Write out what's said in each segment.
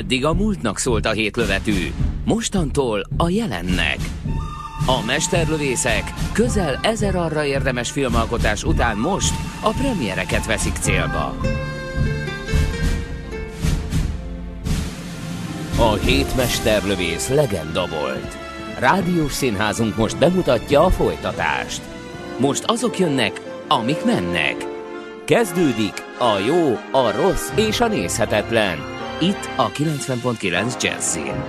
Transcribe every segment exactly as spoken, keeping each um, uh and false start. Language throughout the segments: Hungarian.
Eddig a múltnak szólt a hétlövetű, mostantól a jelennek. A mesterlövészek közel ezer arra érdemes filmalkotás után most a premiereket veszik célba. A hét mesterlövész legenda volt. Rádiós színházunk most bemutatja a folytatást. Most azok jönnek, amik mennek. Kezdődik a jó, a rossz és a nézhetetlen. Itt a kilencven pont kilenc Jazzin.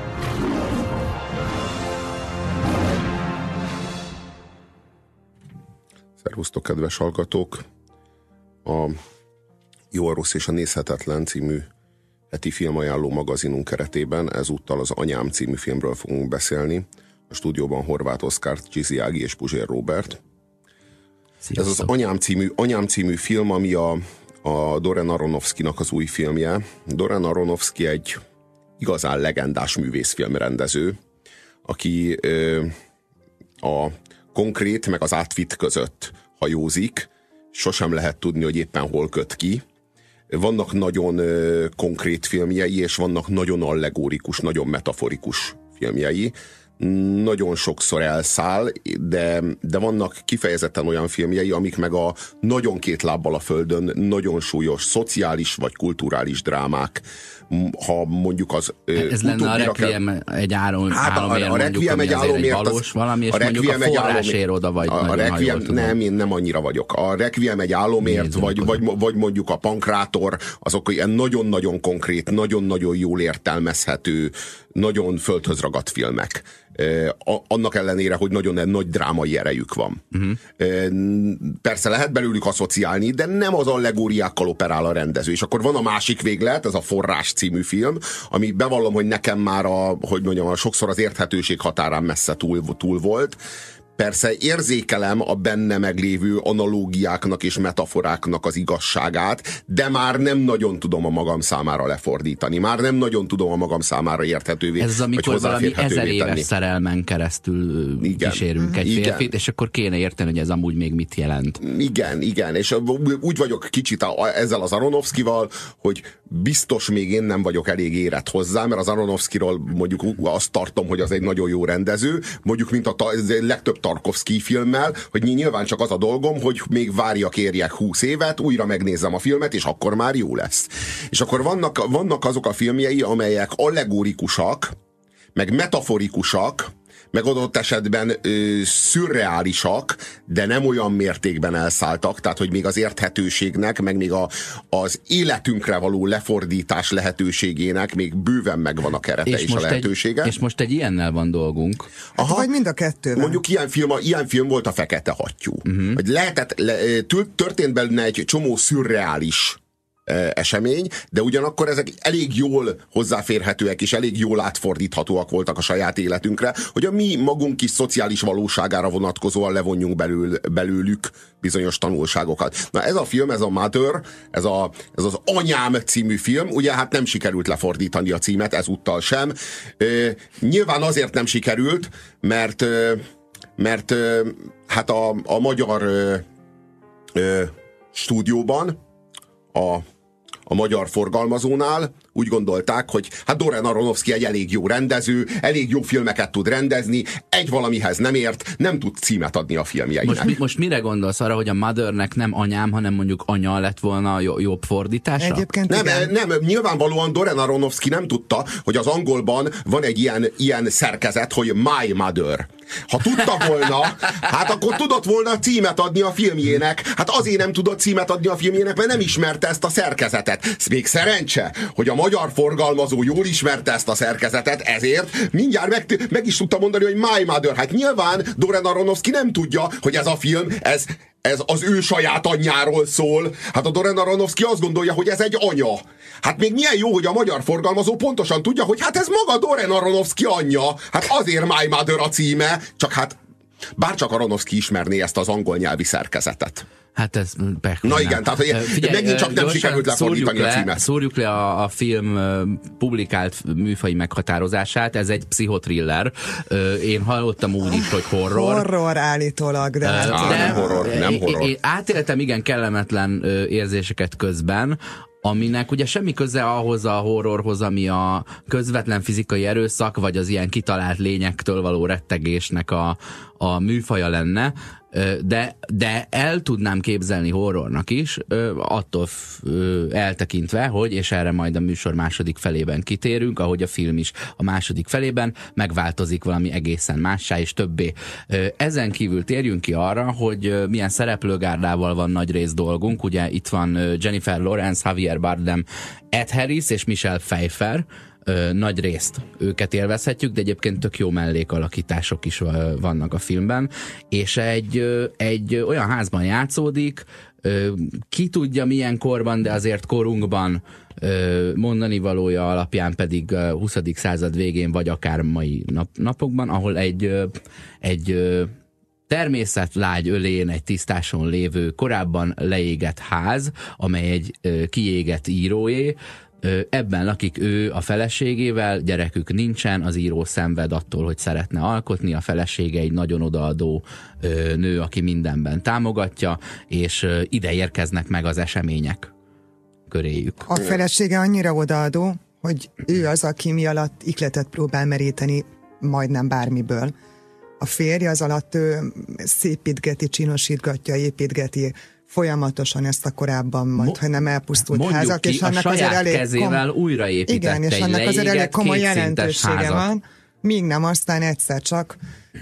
Szervusztok, kedves hallgatók! A Jó, a rossz és a nézhetetlen című heti filmajánló magazinunk keretében ezúttal az Anyám című filmről fogunk beszélni. A stúdióban Horváth Oszkár, Csizi Ági és Puzsér Róbert. Sziasztok. Ez az Anyám című, Anyám című film, ami a, a Darren Aronofskynak az új filmje. Darren Aronofsky egy igazán legendás művészfilmrendező, aki ö, a konkrét meg az átvitt között hajózik, sosem lehet tudni, hogy éppen hol köt ki. Vannak nagyon ö, konkrét filmjei, és vannak nagyon allegórikus, nagyon metaforikus filmjei. Nagyon sokszor elszáll, de, de vannak kifejezetten olyan filmjei, amik meg a nagyon két lábbal a földön, nagyon súlyos szociális vagy kulturális drámák. Ha mondjuk az ez lenne a Requiem egy álom, hát álomért, a, a Requiem egy álomért valós az, valami, és a mondjuk a forrásért oda vagy. A, a Requiem, nem, én nem annyira vagyok. A Requiem egy álomért, vagy, vagy, vagy mondjuk a Pankrátor, azok ilyen nagyon-nagyon konkrét, nagyon-nagyon jól értelmezhető, nagyon földhöz ragadt filmek. Annak ellenére, hogy nagyon nagy drámai erejük van. Uh-huh. Persze lehet belőlük asszociálni, de nem az allegóriákkal operál a rendező. És akkor van a másik véglet, ez a Forrás című film, ami bevallom, hogy nekem már a, hogy mondjam, sokszor az érthetőség határán messze túl, túl volt. Persze érzékelem a benne meglévő analógiáknak és metaforáknak az igazságát, de már nem nagyon tudom a magam számára lefordítani. Már nem nagyon tudom a magam számára érthetővé, ez az, amikor valami ezer éves tenni. Szerelmen keresztül igen. kísérünk egy igen. férfit, és akkor kéne érteni, hogy ez amúgy még mit jelent. Igen, igen, és úgy vagyok kicsit ezzel az Aronofskyval, hogy biztos még én nem vagyok elég érett hozzá, mert az Aronofskyról mondjuk azt tartom, hogy az egy nagyon jó rendező, mondjuk mint a legtöbb Tarkovsky filmmel, hogy nyilván csak az a dolgom, hogy még várjak, érjek húsz évet, újra megnézem a filmet, és akkor már jó lesz. És akkor vannak, vannak azok a filmjei, amelyek allegórikusak, meg metaforikusak, meg adott esetben ö, szürreálisak, de nem olyan mértékben elszálltak, tehát hogy még az érthetőségnek, meg még a, az életünkre való lefordítás lehetőségének még bőven megvan a kerete és, és a lehetősége. Egy, és most egy ilyennel van dolgunk. Aha, hát vagy mind a kettővel. Mondjuk ilyen film, ilyen film volt a Fekete hattyú. Uh-huh. Hogy lehetett, le, történt benne egy csomó szürreális esemény, de ugyanakkor ezek elég jól hozzáférhetőek és elég jól átfordíthatóak voltak a saját életünkre, hogy a mi magunk is szociális valóságára vonatkozóan levonjunk belül, belőlük bizonyos tanulságokat. Na ez a film, ez a Mother, ez, a, ez az Anyám című film, ugye hát nem sikerült lefordítani a címet, ezúttal sem. E, nyilván azért nem sikerült, mert, mert hát a, a magyar e, e, stúdióban a a magyar forgalmazónál úgy gondolták, hogy hát Darren Aronofsky egy elég jó rendező, elég jó filmeket tud rendezni, egy valamihez nem ért, nem tud címet adni a filmjeinek. Most, mi, most mire gondolsz arra, hogy a Mothernek nem anyám, hanem mondjuk anya lett volna a jobb fordítása? Egyébként nem, igen. nem, nyilvánvalóan Darren Aronofsky nem tudta, hogy az angolban van egy ilyen, ilyen szerkezet, hogy My Mother. Ha tudta volna, hát akkor tudott volna címet adni a filmjének. Hát azért nem tudott címet adni a filmjének, mert nem ismerte ezt a szerkezetet. Még szerencse, hogy a magyar forgalmazó jól ismerte ezt a szerkezetet, ezért mindjárt meg, meg is tudta mondani, hogy My Mother. Hát nyilván Darren Aronofsky nem tudja, hogy ez a film, ez, ez az ő saját anyjáról szól. Hát a Darren Aronofsky azt gondolja, hogy ez egy anya. Hát még milyen jó, hogy a magyar forgalmazó pontosan tudja, hogy hát ez maga Darren Aronofsky anyja. Hát azért My Mother a címe, csak hát bárcsak Aronofsky ismerné ezt az angol nyelvi szerkezetet. Hát ez pek. Na igen, tehát figyelj, megint csak nem sikerült lefordítani le, a címet. Szórjuk le a, a film publikált műfaji meghatározását, ez egy pszichotriller. Én hallottam úgy is, hogy horror. Horror állítólag, de... Á, de nem horror, nem horror. Én átéltem igen kellemetlen érzéseket közben, aminek ugye semmi köze ahhoz a horrorhoz, ami a közvetlen fizikai erőszak, vagy az ilyen kitalált lényektől való rettegésnek a, a műfaja lenne, de, de el tudnám képzelni horrornak is, attól eltekintve, hogy, és erre majd a műsor második felében kitérünk, ahogy a film is a második felében megváltozik valami egészen mássá és többé. Ezen kívül térjünk ki arra, hogy milyen szereplőgárdával van nagy rész dolgunk. Ugye itt van Jennifer Lawrence, Javier Bardem, Ed Harris és Michelle Pfeiffer. Ö, nagy részt őket élvezhetjük, de egyébként tök jó mellékalakítások is vannak a filmben, és egy, ö, egy olyan házban játszódik, ö, ki tudja milyen korban, de azért korunkban, ö, mondani valója alapján pedig a huszadik század végén, vagy akár mai nap, napokban, ahol egy, ö, egy ö, természetlágy ölén egy tisztáson lévő, korábban leégett ház, amely egy ö, kiégett íróé. Ebben lakik ő a feleségével, gyerekük nincsen, az író szenved attól, hogy szeretne alkotni, a felesége egy nagyon odaadó nő, aki mindenben támogatja, és ide érkeznek meg az események köréjük. A felesége annyira odaadó, hogy ő az, aki mi alatt ihletet próbál meríteni majdnem bármiből. A férje az alatt ő szépítgeti, csinosítgatja, építgeti folyamatosan ezt a korábban majd, hogy nem elpusztult Mondjuk házat, ki, és annak a azért elég kezével kom... újraépítette. Igen, és annak azért elég komoly jelentősége házat. van, míg nem aztán egyszer csak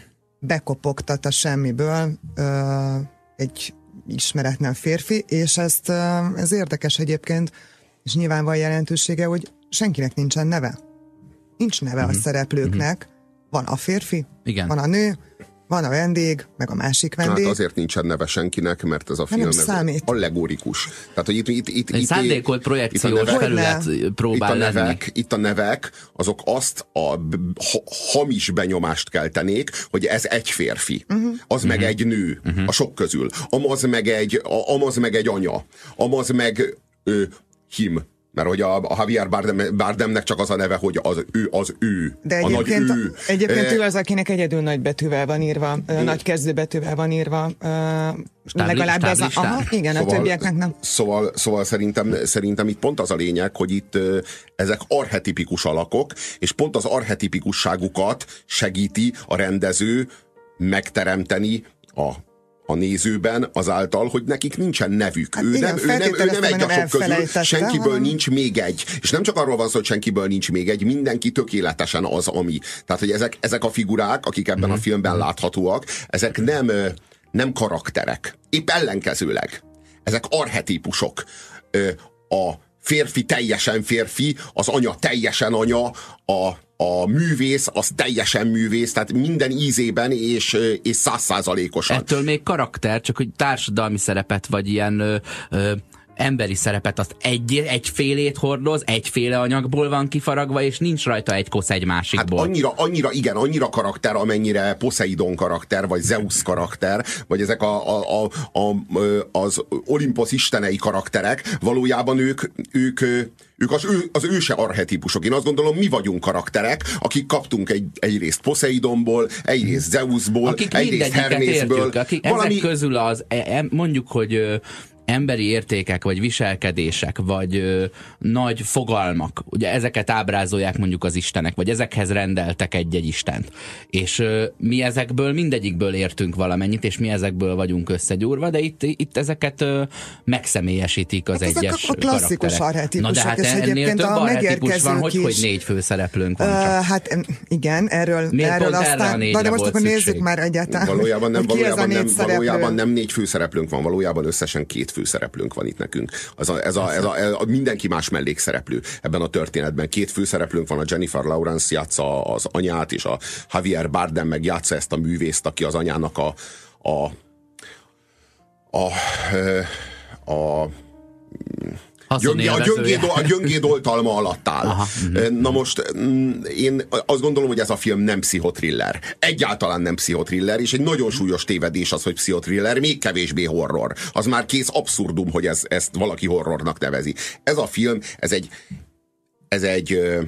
bekopogtat a semmiből ö, egy ismeretlen férfi, és ezt, ö, ez érdekes egyébként, és nyilván van jelentősége, hogy senkinek nincsen neve. Nincs neve uh-huh. a szereplőknek. Uh-huh. Van a férfi, igen. van a nő, van a vendég, meg a másik vendég. Hát azért nincsen neve senkinek, mert ez a film ez allegorikus. Tehát, hogy itt, itt, itt, egy itt, szándékolt projekciós nevek, felület próbál itt a lenni. nevek, itt a nevek, azok azt a ha, hamis benyomást keltenék, hogy ez egy férfi, uh-huh. az uh-huh. meg egy nő uh-huh. a sok közül. Amaz meg egy, amaz meg egy anya. Amaz meg ö, him. Mert hogy a, a Javier Bardem, Bardemnek csak az a neve, hogy az ő, az ő. De a nagy ő. Egyébként ő az, akinek egyedül nagy betűvel van írva, ö, nagy kezdőbetűvel van írva. Ö, legalább az a, aha, igen, szóval, a többieknek nem. Szóval, szóval szerintem, szerintem itt pont az a lényeg, hogy itt ö, ezek archetipikus alakok, és pont az archetipikusságukat segíti a rendező megteremteni a a nézőben azáltal, hogy nekik nincsen nevük. Hát ő, igen, nem, ő, nem, ő nem egy a sok közül, senkiből hanem... nincs még egy. És nem csak arról van szó, hogy senkiből nincs még egy, mindenki tökéletesen az, ami. Tehát, hogy ezek, ezek a figurák, akik ebben mm. a filmben láthatóak, ezek nem, nem karakterek. Épp ellenkezőleg. Ezek archetípusok. A férfi teljesen férfi, az anya teljesen anya, a a művész, az teljesen művész, tehát minden ízében és, és százszázalékosan. Ettől még karakter, csak hogy társadalmi szerepet, vagy ilyen ö, ö, emberi szerepet, azt egy, egyfélét hordoz, egyféle anyagból van kifaragva, és nincs rajta egy kosz egy másikból. Hát annyira, annyira, igen, annyira karakter, amennyire Poseidon karakter, vagy Zeus karakter, vagy ezek a, a, a, a, az Olympos istenei karakterek, valójában ők, ők Ők az, ő, az őse archetípusok. Én azt gondolom, mi vagyunk karakterek, akik kaptunk egy, egyrészt Poseidonból, egyrészt Zeusból, akik egyrészt Hermészből. Értjük, akik valami... ezek közül az, mondjuk, hogy emberi értékek, vagy viselkedések, vagy ö, nagy fogalmak, ugye ezeket ábrázolják mondjuk az istenek, vagy ezekhez rendeltek egy-egy istent. És ö, mi ezekből mindegyikből értünk valamennyit, és mi ezekből vagyunk összegyúrva, de itt, itt ezeket ö, megszemélyesítik az hát egyes ezek a klasszikus archetípusok. Na de hát ennél több archetípus van, hogy, hogy négy főszereplőnk van. Uh, hát igen, erről, erről aztán... Na de most akkor nézzük már egyáltalán. Valójában nem, valójában nem, valójában nem négy főszereplőnk van, valójában összesen két főszereplőnk van itt nekünk. Az a, ez, a, ez, a, ez a mindenki más mellékszereplő ebben a történetben. Két főszereplőnk van, a Jennifer Lawrence játsza az anyát, és a Javier Bardem meg játsza ezt a művészt, aki az anyának a a a, a, a Gyöngé, a, gyöngéd, a gyöngéd oltalma alatt áll. Aha, uh-huh. Na most én azt gondolom, hogy ez a film nem pszichotriller. Egyáltalán nem pszichotriller, és egy nagyon súlyos tévedés az, hogy pszichotriller, még kevésbé horror. Az már kész abszurdum, hogy ez, ezt valaki horrornak nevezi. Ez a film, ez egy ez egy uh,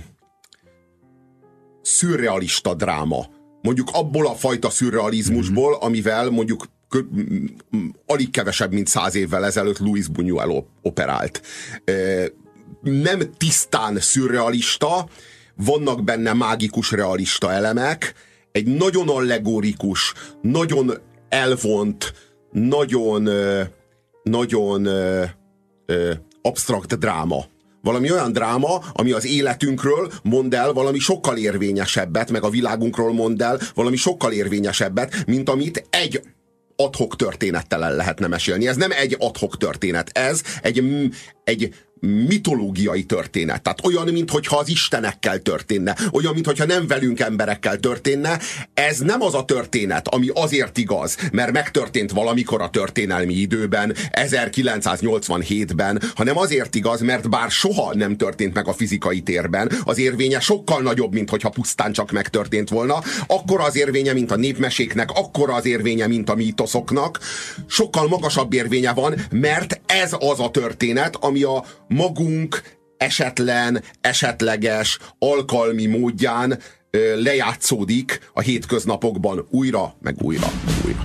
szürrealista dráma. Mondjuk abból a fajta szürrealizmusból, amivel mondjuk alig kevesebb, mint száz évvel ezelőtt Luis Buñuel operált. Nem tisztán szürrealista, vannak benne mágikus realista elemek, egy nagyon allegorikus, nagyon elvont, nagyon, nagyon absztrakt dráma. Valami olyan dráma, ami az életünkről mond el valami sokkal érvényesebbet, meg a világunkról mond el valami sokkal érvényesebbet, mint amit egy ad-hoc történettel el lehetne mesélni. Ez nem egy ad-hoc történet, ez egy, egy mitológiai történet. Tehát olyan, mintha az istenekkel történne. Olyan, mintha nem velünk emberekkel történne. Ez nem az a történet, ami azért igaz, mert megtörtént valamikor a történelmi időben, ezerkilencszáznyolcvanhétben, hanem azért igaz, mert bár soha nem történt meg a fizikai térben, az érvénye sokkal nagyobb, mint hogyha pusztán csak megtörtént volna. Akkora az érvénye, mint a népmeséknek, akkora az érvénye, mint a mítoszoknak. Sokkal magasabb érvénye van, mert ez az a történet, ami a magunk esetlen, esetleges, alkalmi módján ö, lejátszódik a hétköznapokban újra, meg újra, meg újra.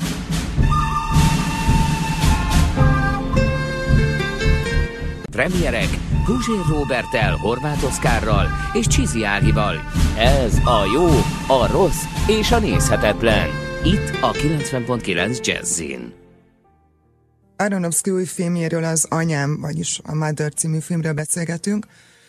Premierek Puzsér Róberttel, Horváth Oszkárral és Csizi Ágival. Ez a jó, a rossz és a nézhetetlen. Itt a kilencven pont kilenc Jazzin. Aronofsky új filmjéről, az Anyám, vagyis a Mother című filmről beszélgetünk,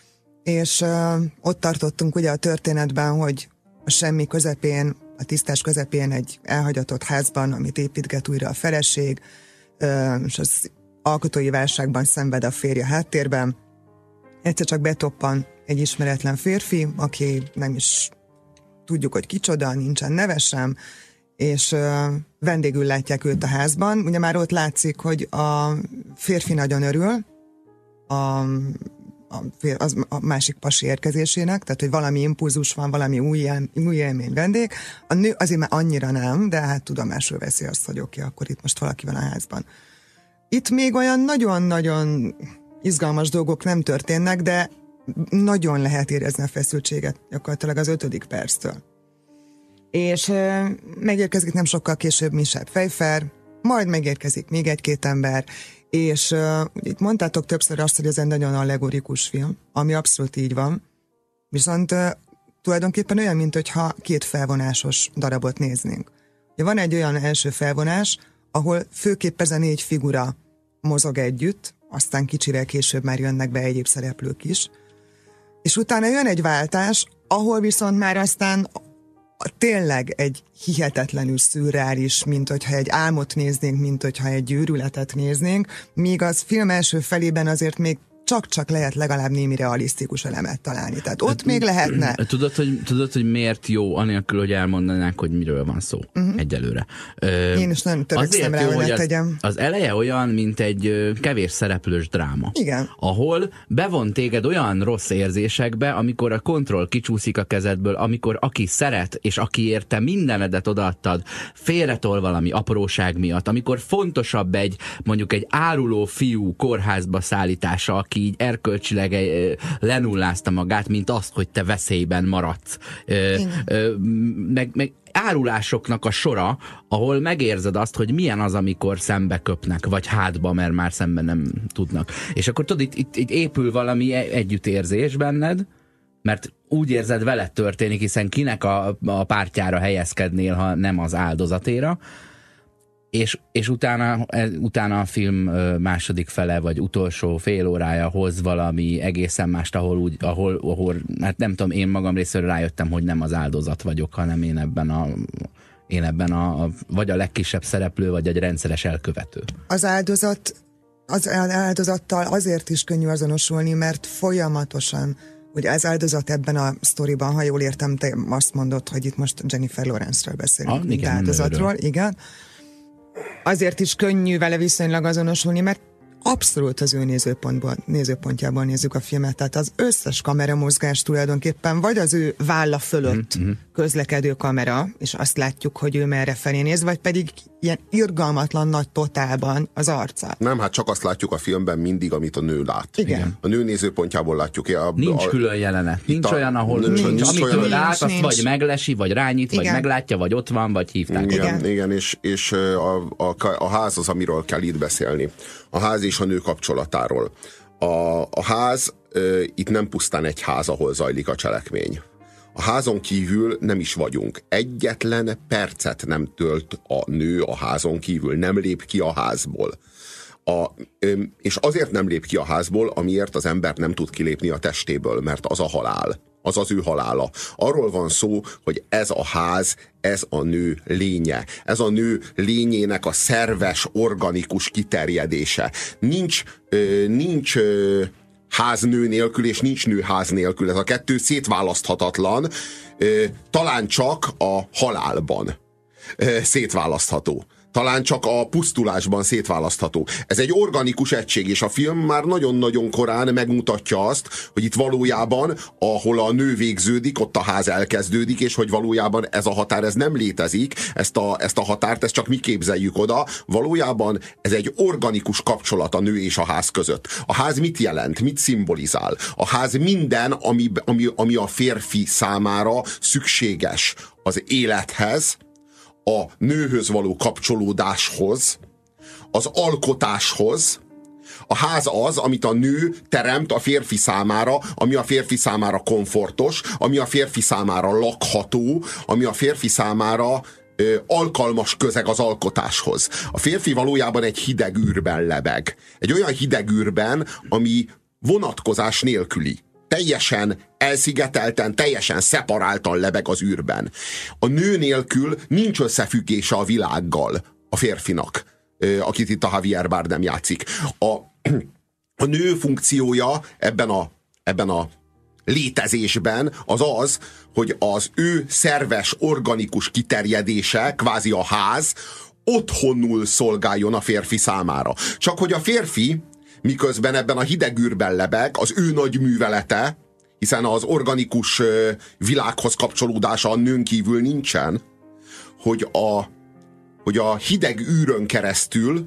és uh, ott tartottunk ugye a történetben, hogy a semmi közepén, a tisztás közepén egy elhagyatott házban, amit építget újra a feleség, uh, és az alkotói válságban szenved a férje háttérben. Egyszer csak betoppan egy ismeretlen férfi, aki nem is tudjuk, hogy kicsoda, nincsen neve sem, és uh, vendégül látják őt a házban. Ugye már ott látszik, hogy a férfi nagyon örül a, a, az, a másik pasi érkezésének, tehát hogy valami impulzus van, valami új, él, új élmény vendég. A nő azért már annyira nem, de hát tudomásul veszi azt, hogy oké, okay, akkor itt most valaki van a házban. Itt még olyan nagyon-nagyon izgalmas dolgok nem történnek, de nagyon lehet érezni a feszültséget gyakorlatilag az ötödik perctől. És uh, megérkezik nem sokkal később Michelle Pfeiffer, majd megérkezik még egy-két ember, és uh, itt mondtátok többször azt, hogy ez egy nagyon allegorikus film, ami abszolút így van, viszont uh, tulajdonképpen olyan, mint hogyha két felvonásos darabot néznénk. Ugye van egy olyan első felvonás, ahol főképp ez a négy figura mozog együtt, aztán kicsivel később már jönnek be egyéb szereplők is, és utána jön egy váltás, ahol viszont már aztán tényleg egy hihetetlenül szürreális, mint hogyha egy álmot néznénk, mint hogyha egy őrületet néznénk, míg az film első felében azért még csak-csak lehet legalább némi realisztikus elemet találni. Tehát ott még lehetne. Tudod, hogy, tudod, hogy miért jó, anélkül, hogy elmondanánk, hogy miről van szó uh-huh. egyelőre. Ö, Én is nagyon törekszem rá, hogy tegyem. Az eleje olyan, mint egy kevés szereplős dráma. Igen. Ahol bevon téged olyan rossz érzésekbe, amikor a kontroll kicsúszik a kezedből, amikor aki szeret, és aki érte mindenedet odaadtad, félretol valami apróság miatt, amikor fontosabb egy, mondjuk egy áruló fiú kórházba szállítása, aki így erkölcsileg lenullázta magát, mint azt, hogy te veszélyben maradsz. Meg, meg árulásoknak a sora, ahol megérzed azt, hogy milyen az, amikor szembe köpnek, vagy hátba, mert már szemben nem tudnak. És akkor tudod, itt, itt, itt épül valami együttérzés benned, mert úgy érzed, veled történik, hiszen kinek a, a pártjára helyezkednél, ha nem az áldozatéra. És, és utána, utána a film második fele, vagy utolsó fél órája hoz valami egészen mást, ahol, úgy, ahol, ahol hát nem tudom, én magam részéről rájöttem, hogy nem az áldozat vagyok, hanem én ebben a, én ebben a, vagy a legkisebb szereplő, vagy egy rendszeres elkövető. Az áldozat, az áldozattal azért is könnyű azonosulni, mert folyamatosan, ugye az áldozat ebben a sztoriban, ha jól értem, te azt mondod, hogy itt most Jennifer Lawrence-ről beszélünk, ah, igen, áldozatról, igen. Azért is könnyű vele viszonylag azonosulni, mert abszolút az ő nézőpontból, nézőpontjából nézzük a filmet. Tehát az összes kameramozgás tulajdonképpen vagy az ő válla fölött mm-hmm. közlekedő kamera, és azt látjuk, hogy ő merre felé néz, vagy pedig ilyen irgalmatlan nagy totálban az arca. Nem, hát csak azt látjuk a filmben mindig, amit a nő lát. Igen. A nő nézőpontjából látjuk. A, Nincs a, külön jelenet. Nincs a, olyan, ahol nincs, nincs, nincs amit olyan, ő lát, azt nincs. vagy meglesi, vagy rányít, Igen. vagy meglátja, vagy ott van, vagy hívták. Igen, Igen. igen, és, és a, a, a ház az, amiről kell itt beszélni. A ház és a nő kapcsolatáról. A, a ház, e, itt nem pusztán egy ház, ahol zajlik a cselekmény. A házon kívül nem is vagyunk. Egyetlen percet nem tölt a nő a házon kívül, nem lép ki a házból. A, és azért nem lép ki a házból, amiért az ember nem tud kilépni a testéből, mert az a halál. Az az ő halála. Arról van szó, hogy ez a ház, ez a nő lénye. Ez a nő lényének a szerves, organikus kiterjedése. Nincs, ö, nincs ö, ház nő nélkül, és nincs nő ház nélkül. Ez a kettő szétválaszthatatlan, ö, talán csak a halálban ö, szétválasztható. Talán csak a pusztulásban szétválasztható. Ez egy organikus egység, és a film már nagyon-nagyon korán megmutatja azt, hogy itt valójában, ahol a nő végződik, ott a ház elkezdődik, és hogy valójában ez a határ, ez nem létezik, ezt a, ezt a határt, ezt csak mi képzeljük oda. Valójában ez egy organikus kapcsolat a nő és a ház között. A ház mit jelent? Mit szimbolizál? A ház minden, ami, ami, ami a férfi számára szükséges az élethez, a nőhöz való kapcsolódáshoz, az alkotáshoz. A ház az, amit a nő teremt a férfi számára, ami a férfi számára komfortos, ami a férfi számára lakható, ami a férfi számára ö, alkalmas közeg az alkotáshoz. A férfi valójában egy hideg űrben lebeg. Egy olyan hideg űrben, ami vonatkozás nélküli. Teljesen elszigetelten, teljesen szeparáltan lebeg az űrben. A nő nélkül nincs összefüggése a világgal a férfinak, akit itt a Javier Bardem játszik. A, a nő funkciója ebben a, ebben a létezésben az az, hogy az ő szerves, organikus kiterjedése, kvázi a ház, otthonul szolgáljon a férfi számára. Csak hogy a férfi miközben ebben a hideg űrben lebeg, az ő nagy művelete, hiszen az organikus világhoz kapcsolódása a nőn kívül nincsen, hogy a, hogy a hideg űrön keresztül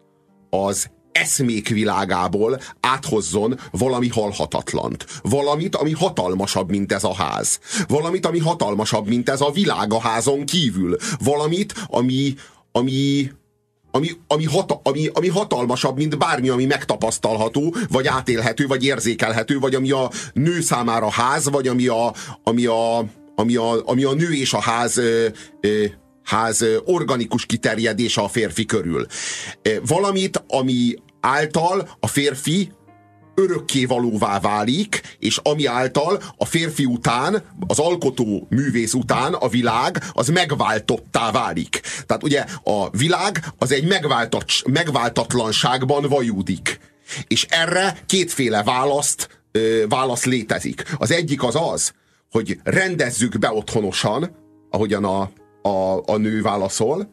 az eszmék világából áthozzon valami halhatatlant. Valamit, ami hatalmasabb, mint ez a ház. Valamit, ami hatalmasabb, mint ez a világ a házon kívül. Valamit, ami... ami Ami, ami, hata, ami, ami hatalmasabb, mint bármi, ami megtapasztalható, vagy átélhető, vagy érzékelhető, vagy ami a nő számára ház, vagy ami a, ami a, ami a, ami a nő és a ház, ö, ö, ház organikus kiterjedése a férfi körül. Valamit, ami által a férfi örökkévalóvá válik, és ami által a férfi után, az alkotó művész után a világ az megváltottá válik. Tehát ugye a világ az egy megváltat, megváltatlanságban vajúdik. És erre kétféle választ, ö, válasz létezik. Az egyik az az, hogy rendezzük be otthonosan, ahogyan a, a, a nő válaszol,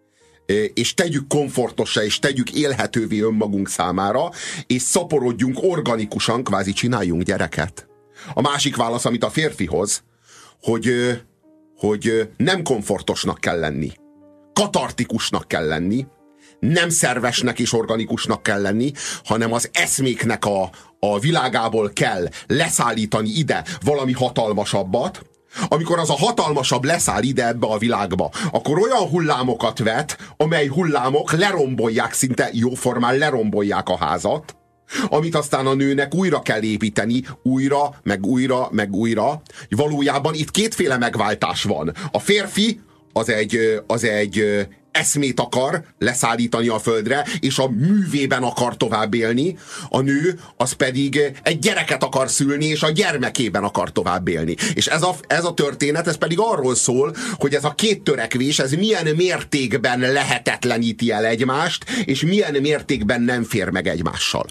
és tegyük komfortossá, és tegyük élhetővé önmagunk számára, és szaporodjunk organikusan, kvázi csináljunk gyereket. A másik válasz, amit a férfi hoz, hogy, hogy nem komfortosnak kell lenni. Katartikusnak kell lenni, nem szervesnek és organikusnak kell lenni, hanem az eszméknek a, a világából kell leszállítani ide valami hatalmasabbat. Amikor az a hatalmasabb leszáll ide ebbe a világba, akkor olyan hullámokat vet, amely hullámok lerombolják, szinte jóformán lerombolják a házat, amit aztán a nőnek újra kell építeni, újra, meg újra, meg újra. Valójában itt kétféle megváltás van. A férfi az egy, az egy eszmét akar leszállítani a földre, és a művében akar tovább élni, a nő az pedig egy gyereket akar szülni, és a gyermekében akar tovább élni. És ez a, ez a történet, ez pedig arról szól, hogy ez a két törekvés, ez milyen mértékben lehetetleníti el egymást, és milyen mértékben nem fér meg egymással.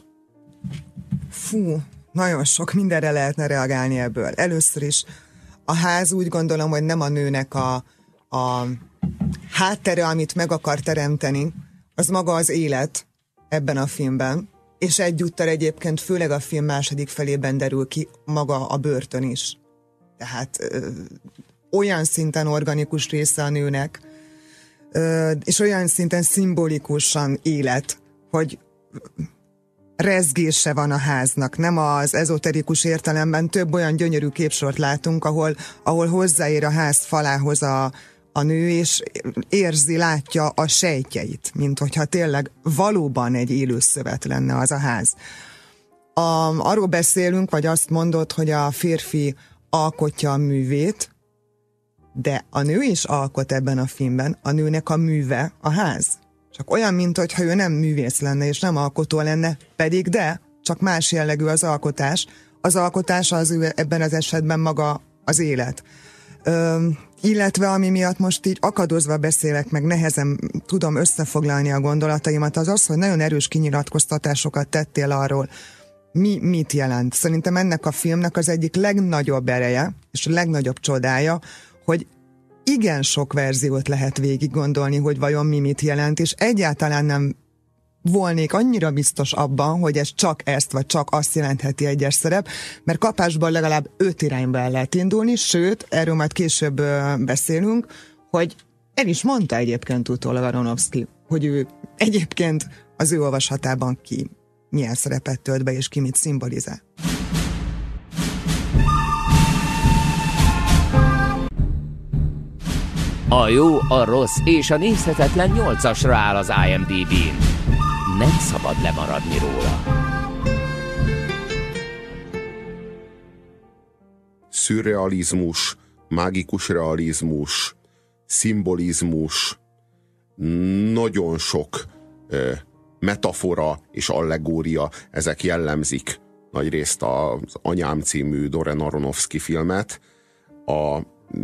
Fú, nagyon sok mindenre lehetne reagálni ebből. Először is a ház úgy gondolom, hogy nem a nőnek a, a háttere, amit meg akar teremteni, az maga az élet ebben a filmben, és egyúttal egyébként főleg a film második felében derül ki maga a börtön is. Tehát ö, olyan szinten organikus része a nőnek, és olyan szinten szimbolikusan élet, hogy rezgése van a háznak, nem az ezoterikus értelemben. Több olyan gyönyörű képsort látunk, ahol, ahol hozzáér a ház falához a, a nő, és érzi, látja a sejtjeit, mint hogyha tényleg valóban egy élő szövet lenne az a ház. A, arról beszélünk, vagy azt mondod, hogy a férfi alkotja a művét, de a nő is alkot ebben a filmben, a nőnek a műve a ház. Csak olyan, mintha ő nem művész lenne, és nem alkotó lenne, pedig de, csak más jellegű az alkotás. Az alkotás az ő ebben az esetben maga az élet. Ö, illetve ami miatt most így akadozva beszélek, meg nehezen tudom összefoglalni a gondolataimat, az az, hogy nagyon erős kinyilatkoztatásokat tettél arról, mi mit jelent. Szerintem ennek a filmnek az egyik legnagyobb ereje, és a legnagyobb csodája, hogy igen sok verziót lehet végig gondolni, hogy vajon mi mit jelent, és egyáltalán nem volnék annyira biztos abban, hogy ez csak ezt, vagy csak azt jelentheti egyes szerep, mert kapásból legalább öt irányba el lehet indulni, sőt, erről majd később ö, beszélünk, hogy el is mondta egyébként utólag Aronofsky, hogy ő egyébként az ő olvasatában ki milyen szerepet tölt be, és ki mit szimbolizál. A jó, a rossz és a nézhetetlen nyolcasra áll az I M D B-n. Nem szabad lemaradni róla. Szürrealizmus, mágikus realizmus, szimbolizmus, nagyon sok ö, metafora és allegória, ezek jellemzik nagyrészt az Anyám című Darren Aronofsky filmet. A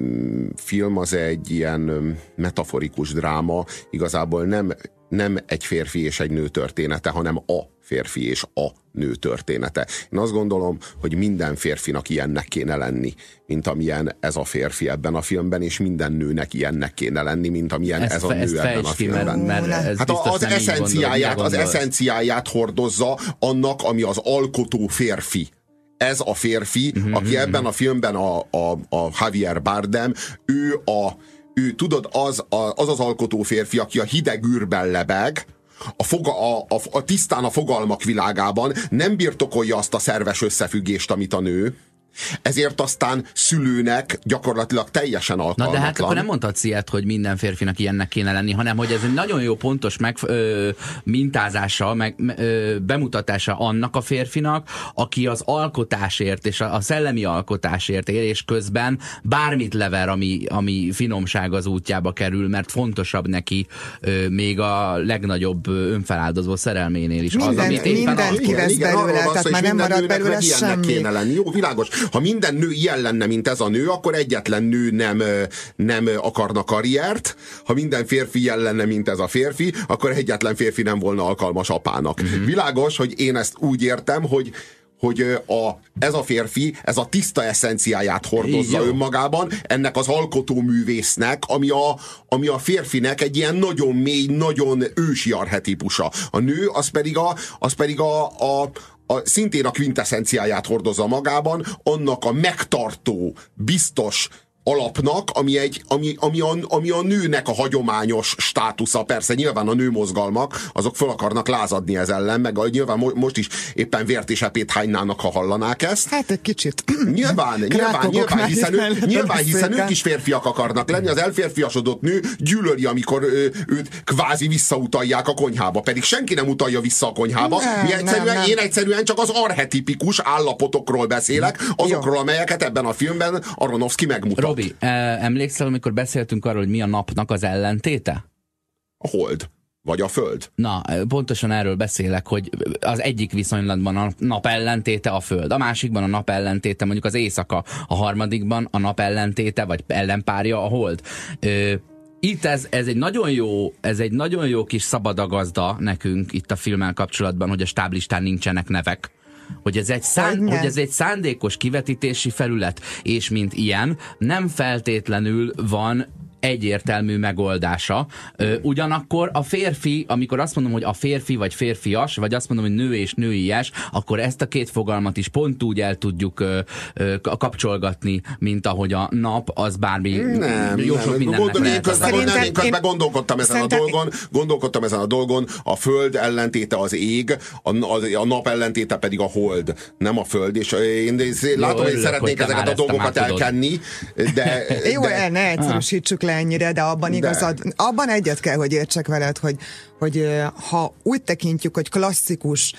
film az egy ilyen metaforikus dráma, igazából nem, nem egy férfi és egy nő története, hanem a férfi és a nő története. Én azt gondolom, hogy minden férfinak ilyennek kéne lenni, mint amilyen ez a férfi ebben a filmben, és minden nőnek ilyennek kéne lenni, mint amilyen ezt, ez a nő ebben a filmben. Mert, mert ez hát az eszenciáját, gondol, az eszenciáját hordozza annak, ami az alkotó férfi. Ez a férfi, uh-huh, aki uh-huh. ebben a filmben a, a, a Javier Bardem, ő, a, ő tudod, az, a, az az alkotó férfi, aki a hideg űrben lebeg, a, foga, a, a, a tisztán a fogalmak világában nem birtokolja azt a szerves összefüggést, amit a nő, ezért aztán szülőnek gyakorlatilag teljesen alkalmatlan. Na de hát akkor nem mondhatsz ilyet, hogy minden férfinak ilyennek kéne lenni, hanem hogy ez egy nagyon jó pontos meg, ö, mintázása, meg ö, bemutatása annak a férfinak, aki az alkotásért és a, a szellemi alkotásért él, és közben bármit lever, ami, ami finomság az útjába kerül, mert fontosabb neki ö, még a legnagyobb önfeláldozó szerelménél is. Minden, az, amit mindent kivesz belőle, tehát már nem marad belőle semmi. Kéne lenni. Jó, világos. Ha minden nő ilyen lenne, mint ez a nő, akkor egyetlen nő nem, nem akarna karriert. Ha minden férfi ilyen lenne, mint ez a férfi, akkor egyetlen férfi nem volna alkalmas apának. Uh-huh. Világos, hogy én ezt úgy értem, hogy hogy a, ez a férfi, ez a tiszta eszenciáját hordozza önmagában, ennek az alkotóművésznek, ami a, ami a férfinek egy ilyen nagyon mély, nagyon ősi archetípusa. A nő az pedig a, az pedig a, a A, szintén a kvinteszenciáját hordozza magában, annak a megtartó, biztos alapnak, ami, egy, ami, ami, a, ami a nőnek a hagyományos státusza. Persze nyilván a nőmozgalmak, azok fel akarnak lázadni ez ellen, meg a, nyilván mo, most is éppen vért és epét hánynának, ha hallanák ezt. Hát egy kicsit. Nyilván, nyilván, nyilván, hiszen, ő, nyilván hiszen ők is férfiak akarnak lenni. Az elférfiasodott nő gyűlöli, amikor ő, őt kvázi visszautalják a konyhába. Pedig senki nem utalja vissza a konyhába. Nem, Mi egyszerűen, nem, nem. Én egyszerűen csak az archetipikus állapotokról beszélek, azokról, jó. amelyeket ebben a filmben Aronofsky megmutat. Robi, emlékszel, amikor beszéltünk arról, hogy mi a napnak az ellentéte? A hold. Vagy a föld. Na, pontosan erről beszélek, hogy az egyik viszonylatban a nap ellentéte a föld, a másikban a nap ellentéte mondjuk az éjszaka, a harmadikban a nap ellentéte, vagy ellenpárja a hold. Ö, Itt ez, ez egy nagyon jó, ez egy nagyon jó kis szabadagazda nekünk itt a filmmel kapcsolatban, hogy a stáblistán nincsenek nevek. Hogy ez, egy szán, hogy ez egy szándékos kivetítési felület, és mint ilyen nem feltétlenül van egyértelmű megoldása. Ugyanakkor a férfi, amikor azt mondom, hogy a férfi vagy férfias, vagy azt mondom, hogy nő és nőies, akkor ezt a két fogalmat is pont úgy el tudjuk ö, ö, kapcsolgatni, mint ahogy a nap, az bármi nem, jó sok mindennek Gondol, lehet. én közben, Szerintem én közben én... gondolkodtam ezen Szerintem... a dolgon, gondolkodtam ezen a dolgon, a föld ellentéte az ég, a, a, a nap ellentéte pedig a hold, nem a föld, és én, én jó, látom, hogy örülök, szeretnék hogy ezeket a dolgokat elkenni, de... Jó, de... ne egyszerűsítsük le ennyire, de abban igazad, abban egyet kell, hogy értsek veled, hogy, hogy ha úgy tekintjük, hogy klasszikus,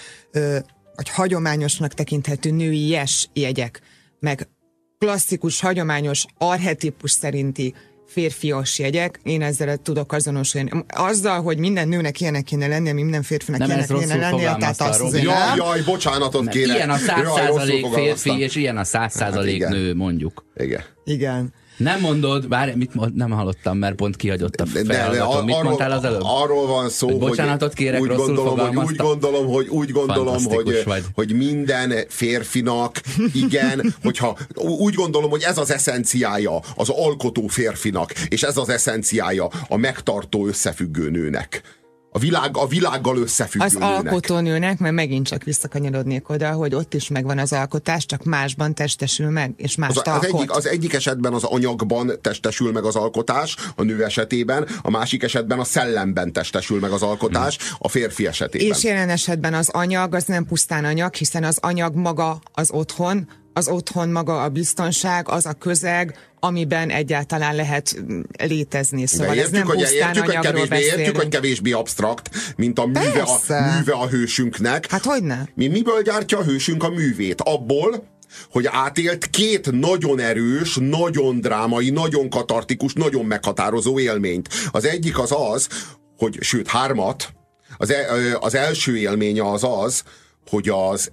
vagy hagyományosnak tekinthető nőies jegyek, meg klasszikus, hagyományos, archetípus szerinti férfias jegyek, én ezzel tudok azonosulni. Azzal, hogy minden nőnek ilyenek kéne lennie, minden férfinek nem ilyenek kéne lennie, tehát azt azért jaj, nem. Jaj, bocsánatot kérek. Ilyen a száz százalék férfi, és ilyen a száz Hát százalék nő, mondjuk. Igen. Igen. Nem mondod, bár mit mond, nem hallottam, mert pont kihagyott a feladatom. Mit arról, mondtál az előbb? Arról van szó, hogy, bocsánatot kérek, úgy rosszul gondolom, hogy úgy gondolom, hogy, úgy gondolom hogy, hogy minden férfinak, igen, hogyha úgy gondolom, hogy ez az eszenciája az alkotó férfinak, és ez az eszenciája a megtartó összefüggő nőnek. A, világ, a világgal összefüggő az nőnek. alkotónőnek, mert megint csak visszakanyarodnék oda, hogy ott is megvan az alkotás, csak másban testesül meg, és más az, az, egyik, az egyik esetben az anyagban testesül meg az alkotás, a nő esetében, a másik esetben a szellemben testesül meg az alkotás, a férfi esetében. És jelen esetben az anyag, az nem pusztán anyag, hiszen az anyag maga az otthon, az otthon maga a biztonság, az a közeg, amiben egyáltalán lehet létezni. Szóval értjük, ez nem hogy, pusztán értjük, hogy anyagról kevésbé, értjük, hogy beszélünk. kevésbé absztrakt, mint a műve, a műve a hősünknek. Hát hogyne? Mi, miből gyártja a hősünk a művét? Abból, hogy átélt két nagyon erős, nagyon drámai, nagyon katartikus, nagyon meghatározó élményt. Az egyik az az, hogy sőt hármat, az, az első élménye az az, hogy az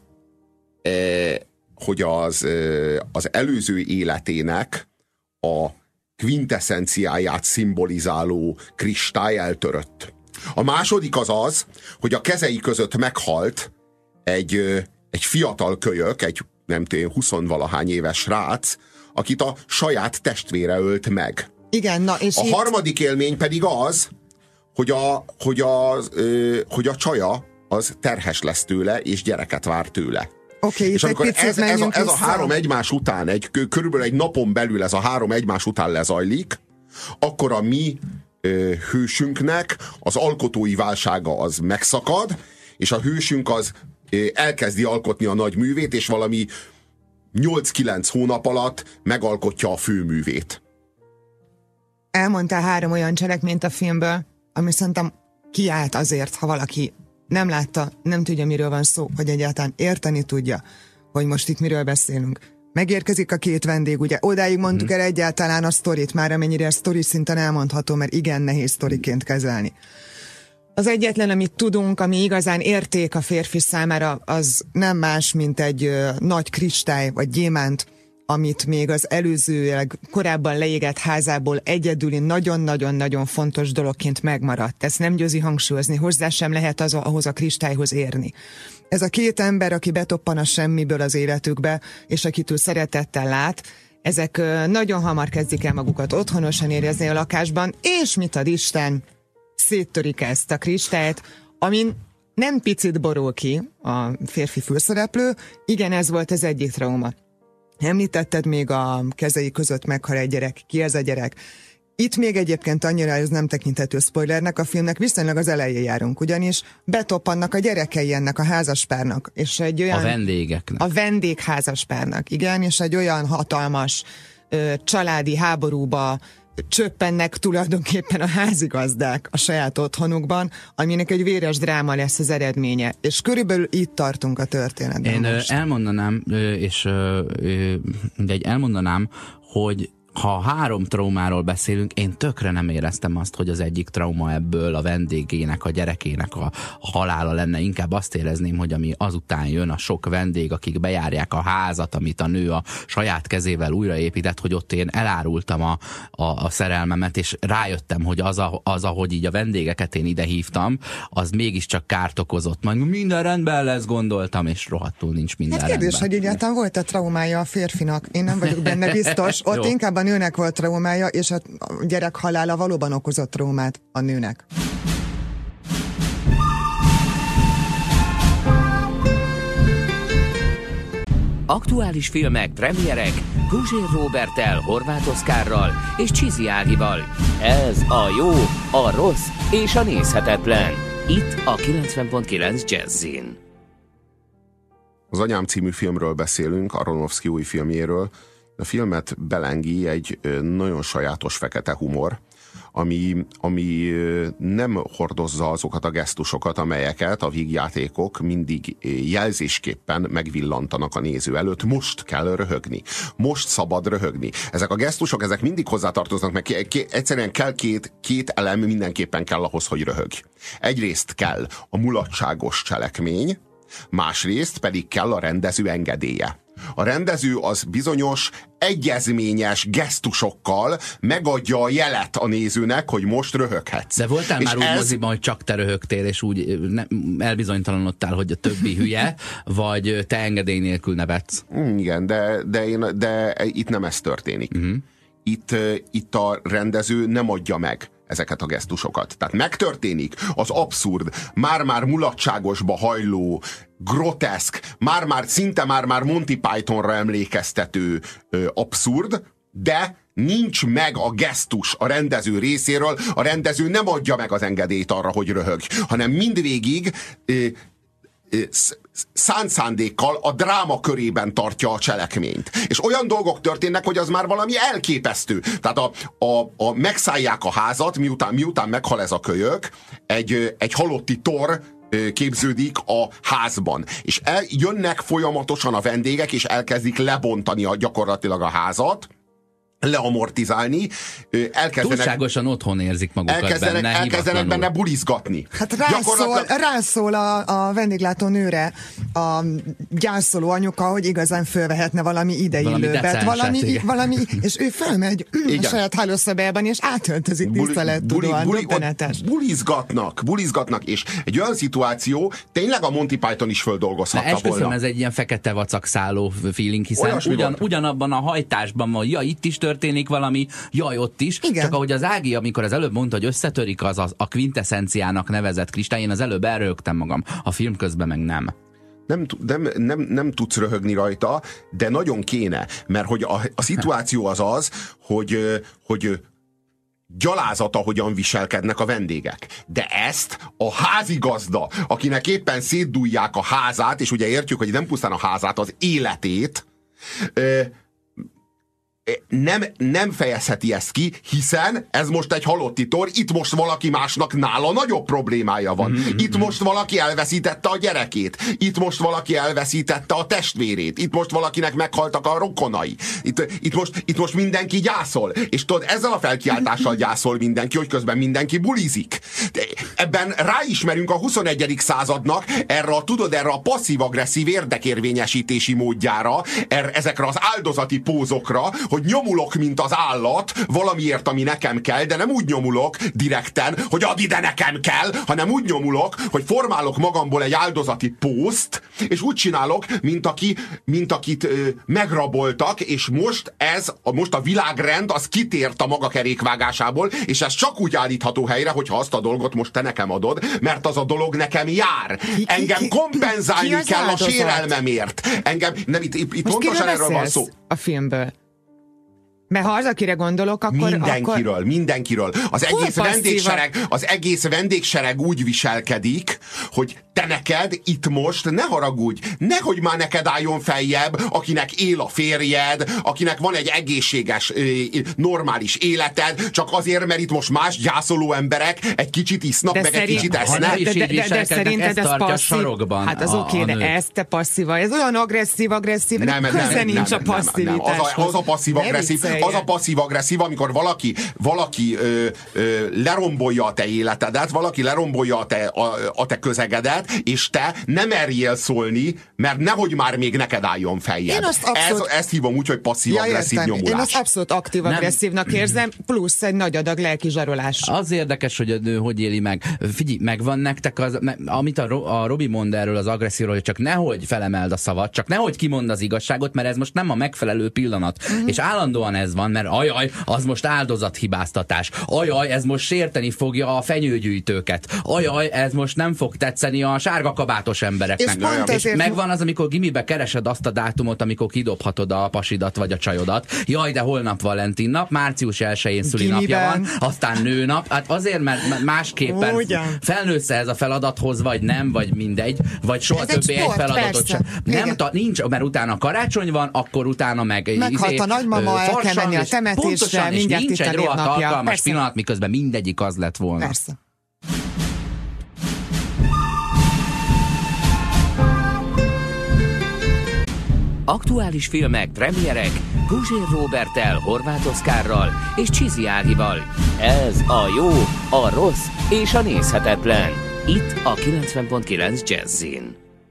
e, hogy az, az előző életének a kvintessenciáját szimbolizáló kristály eltörött. A második az az, hogy a kezei között meghalt egy, egy fiatal kölyök, egy nem tudom, huszonvalahány éves srác, akit a saját testvére ölt meg. Igen, na és A itt... harmadik élmény pedig az, hogy a, hogy a, hogy a csaja az terhes lesz tőle, és gyereket vár tőle. Okay, és amikor ez, ez, a, ez a három vissza. egymás után, egy, körülbelül egy napon belül ez a három egymás után lezajlik, akkor a mi ö, hősünknek az alkotói válsága az megszakad, és a hősünk az ö, elkezdi alkotni a nagy művét, és valami nyolc-kilenc hónap alatt megalkotja a főművét. Elmondtál három olyan cselekményt a filmből, ami szerintem kiállt azért, ha valaki nem látta, nem tudja, miről van szó, hogy egyáltalán érteni tudja, hogy most itt miről beszélünk. Megérkezik a két vendég, ugye odáig mondtuk el egyáltalán a sztorit, már amennyire a sztori szinten elmondható, mert igen nehéz sztoriként kezelni. Az egyetlen, amit tudunk, ami igazán érték a férfi számára, az nem más, mint egy ö, nagy kristály, vagy gyémánt, amit még az előzőleg korábban leégett házából egyedüli nagyon-nagyon-nagyon fontos dologként megmaradt. Ezt nem győzi hangsúlyozni, hozzá sem lehet az, ahhoz a kristályhoz érni. Ez a két ember, aki betoppan a semmiből az életükbe, és akitől szeretettel lát, ezek nagyon hamar kezdik el magukat otthonosan érezni a lakásban, és mit ad Isten, széttörik ezt a kristályt, amin nem picit borul ki a férfi főszereplő. Igen, ez volt az egyik trauma. Említetted még a kezei között meghal egy gyerek. Ki ez a gyerek? Itt még egyébként annyira ez nem tekinthető spoilernek, a filmnek viszonylag az elején járunk, ugyanis betoppannak a gyerekei ennek a házaspárnak. És egy olyan, a vendégeknek. A vendégházaspárnak, igen, és egy olyan hatalmas ö, családi háborúba csöppennek tulajdonképpen a házigazdák a saját otthonukban, aminek egy véres dráma lesz az eredménye. És körülbelül itt tartunk a történetben. Én most. elmondanám, és mindegy, elmondanám, hogy ha három traumáról beszélünk, én tökre nem éreztem azt, hogy az egyik trauma ebből a vendégének, a gyerekének a, a halála lenne. Inkább azt érezném, hogy ami azután jön, a sok vendég, akik bejárják a házat, amit a nő a saját kezével újraépített, hogy ott én elárultam a, a, a szerelmemet, és rájöttem, hogy az, a, az, ahogy így a vendégeket én ide hívtam, az mégiscsak kárt okozott. Majd minden rendben lesz, gondoltam, és rohadtul nincs minden hát kérdés, rendben. hogy egyáltalán volt a traumája a férfinak. Én nem vagyok benne biztos. Ott inkább a nőnek volt traumája, és a gyerek halála valóban okozott traumát a nőnek. Aktuális filmek, premierek, Guzsér Róberttel, Horváth Oszkárral és Csizi Ágival. Ez a jó, a rossz és a nézhetetlen. Itt a kilencven pont kilenc Jazzin. Az Anyám című filmről beszélünk, Aronofsky új filmjéről. A filmet belengi egy nagyon sajátos fekete humor, ami, ami nem hordozza azokat a gesztusokat, amelyeket a vígjátékok mindig jelzésképpen megvillantanak a néző előtt. Most kell röhögni. Most szabad röhögni. Ezek a gesztusok, ezek mindig hozzátartoznak, mert egyszerűen kell két, két elem mindenképpen kell ahhoz, hogy röhög. Egyrészt kell a mulatságos cselekmény, másrészt pedig kell a rendező engedélye. A rendező az bizonyos egyezményes gesztusokkal megadja a jelet a nézőnek, hogy most röhöghetsz. De voltál és már úgy ez... moziban, hogy csak te röhögtél, és úgy ne, elbizonytalanodtál, hogy a többi hülye, vagy te engedély nélkül nevetsz? Igen, de, de, én, de itt nem ez történik. Uh-huh. Itt, itt a rendező nem adja meg ezeket a gesztusokat. Tehát megtörténik az abszurd, már-már mulatságosba hajló, groteszk, már-már szinte már-már Monty Pythonra emlékeztető ö, abszurd, de nincs meg a gesztus a rendező részéről, a rendező nem adja meg az engedélyt arra, hogy röhög, hanem mindvégig ö, ö, szánt szándékkal a dráma körében tartja a cselekményt. És olyan dolgok történnek, hogy az már valami elképesztő. Tehát a, a, a megszállják a házat, miután, miután meghal ez a kölyök, egy, egy halotti tor képződik a házban. És el, jönnek folyamatosan a vendégek, és elkezdik lebontani a, gyakorlatilag a házat, leamortizálni, elkezdenek... Túlságosan otthon érzik magukat elkezdenek, benne, elkezdenek benne bulizgatni. Hát rászól, Gyakorlatilag... rászól a, a vendéglátó nőre a gyászoló anyuka, hogy igazán fölvehetne valami ideillőbet, valami, valami, valami, és ő felmegy igen. a saját hálószobában, és átöltözik tisztelettudóan, buli, döbbenetes. Bulizgatnak, bulizgatnak, és egy olyan szituáció, tényleg a Monty Python is földolgozhatta volna. Esküszöm, ez egy ilyen fekete vacakszálló feeling, hiszen ugyan, ugyanabban a hajtásban van, ja, itt is történik valami, jaj, ott is. Igen. Csak ahogy az Ági, amikor az előbb mondta, hogy összetörik az a, a quintessenciának nevezett kristály, én az előbb elrögtem magam. A film közben meg nem. Nem, nem, nem, nem tudsz röhögni rajta, de nagyon kéne, mert hogy a, a szituáció az az, hogy, hogy gyalázata, hogyan viselkednek a vendégek. De ezt a házigazda, akinek éppen szétdúlják a házát, és ugye értjük, hogy nem pusztán a házát, az életét, Nem, nem fejezheti ezt ki, hiszen ez most egy halotti tor, itt most valaki másnak nála nagyobb problémája van. Mm-hmm. Itt most valaki elveszítette a gyerekét. Itt most valaki elveszítette a testvérét. Itt most valakinek meghaltak a rokonai. Itt, itt, most, itt most mindenki gyászol. És tudod, ezzel a felkiáltással gyászol mindenki, hogy közben mindenki bulizik. De ebben ráismerünk a huszonegyedik századnak erre a, tudod, erre a passzív-agresszív érdekérvényesítési módjára, er, ezekre az áldozati pózokra, hogy nyomulok, mint az állat, valamiért, ami nekem kell, de nem úgy nyomulok direkten, hogy add ide nekem kell, hanem úgy nyomulok, hogy formálok magamból egy áldozati pószt, és úgy csinálok, mint, aki, mint akit ö, megraboltak, és most ez, a, most a világrend, az kitért a maga kerékvágásából, és ez csak úgy állítható helyre, hogyha azt a dolgot most te nekem adod, mert az a dolog nekem jár. Engem kompenzálni ki, ki kell a sérelmemért. Engem, nem, itt, itt, itt pontosan erről van szó. A filmből. Mert ha az, akire gondolok, akkor... Mindenkiről, akkor... mindenkiről. Az egész, vendégsereg, az egész vendégsereg úgy viselkedik, hogy te neked itt most, ne haragudj, nehogy már neked álljon feljebb, akinek él a férjed, akinek van egy egészséges, normális életed, csak azért, mert itt most más gyászoló emberek egy kicsit isznak, de meg szerint, egy kicsit esznek. De, de, de, de szerinted ez passzív? Hát az oké, okay, de ez te passzíva. Ez olyan agresszív-agresszív, nem, nem, köze nem, nincs nem, a passzivitáshoz. Az a, az a passzív-agresszív, az a passzív-agresszív, amikor valaki, valaki ö, ö, lerombolja a te életedet, valaki lerombolja a te, a, a te közegedet, és te nem merjél szólni, mert nehogy már még neked álljon feljebb. Abszolút... Ez, ezt hívom úgy, hogy passzív-agresszív ja, nyomulás. Én azt abszolút aktív-agresszívnak érzem, plusz egy nagy adag lelki zsarolás. Az érdekes, hogy a nő hogy éli meg. Figyelj, megvan nektek az, amit a, a Robi mond erről az agresszióról, hogy csak nehogy felemeld a szavat, csak nehogy kimond az igazságot, mert ez most nem a megfelelő pillanat. Mm-hmm. És állandóan ez ez van, mert ajaj, az most áldozathibáztatás. Ajaj, ez most sérteni fogja a fenyőgyűjtőket. Ajaj, ez most nem fog tetszeni a sárga kabátos embereknek. És, és megvan az, amikor gimibe keresed azt a dátumot, amikor kidobhatod a pasidat vagy a csajodat. Jaj, de holnap Valentin nap, március elsején szülinapja van, aztán nőnap. Hát azért, mert másképpen Ugyan. felnősz ez a feladathoz, vagy nem, vagy mindegy, vagy soha ez többé egy, sport, egy feladatot sem. Nem, ta, nincs, mert utána karácsony van, akkor utána meg meghalt izé, a nagymama, el kell menni a temetésre, mindjárt nincs egy rohadt alkalmas persze. pillanat, miközben mindegyik az lett volna. Persze. Aktuális filmek, premierek, Puzsér Róberttel, Horváth Oszkárral és Csizi Ágival. Ez a jó, a rossz és a nézhetetlen. Itt a kilencven pont kilenc Jazzin.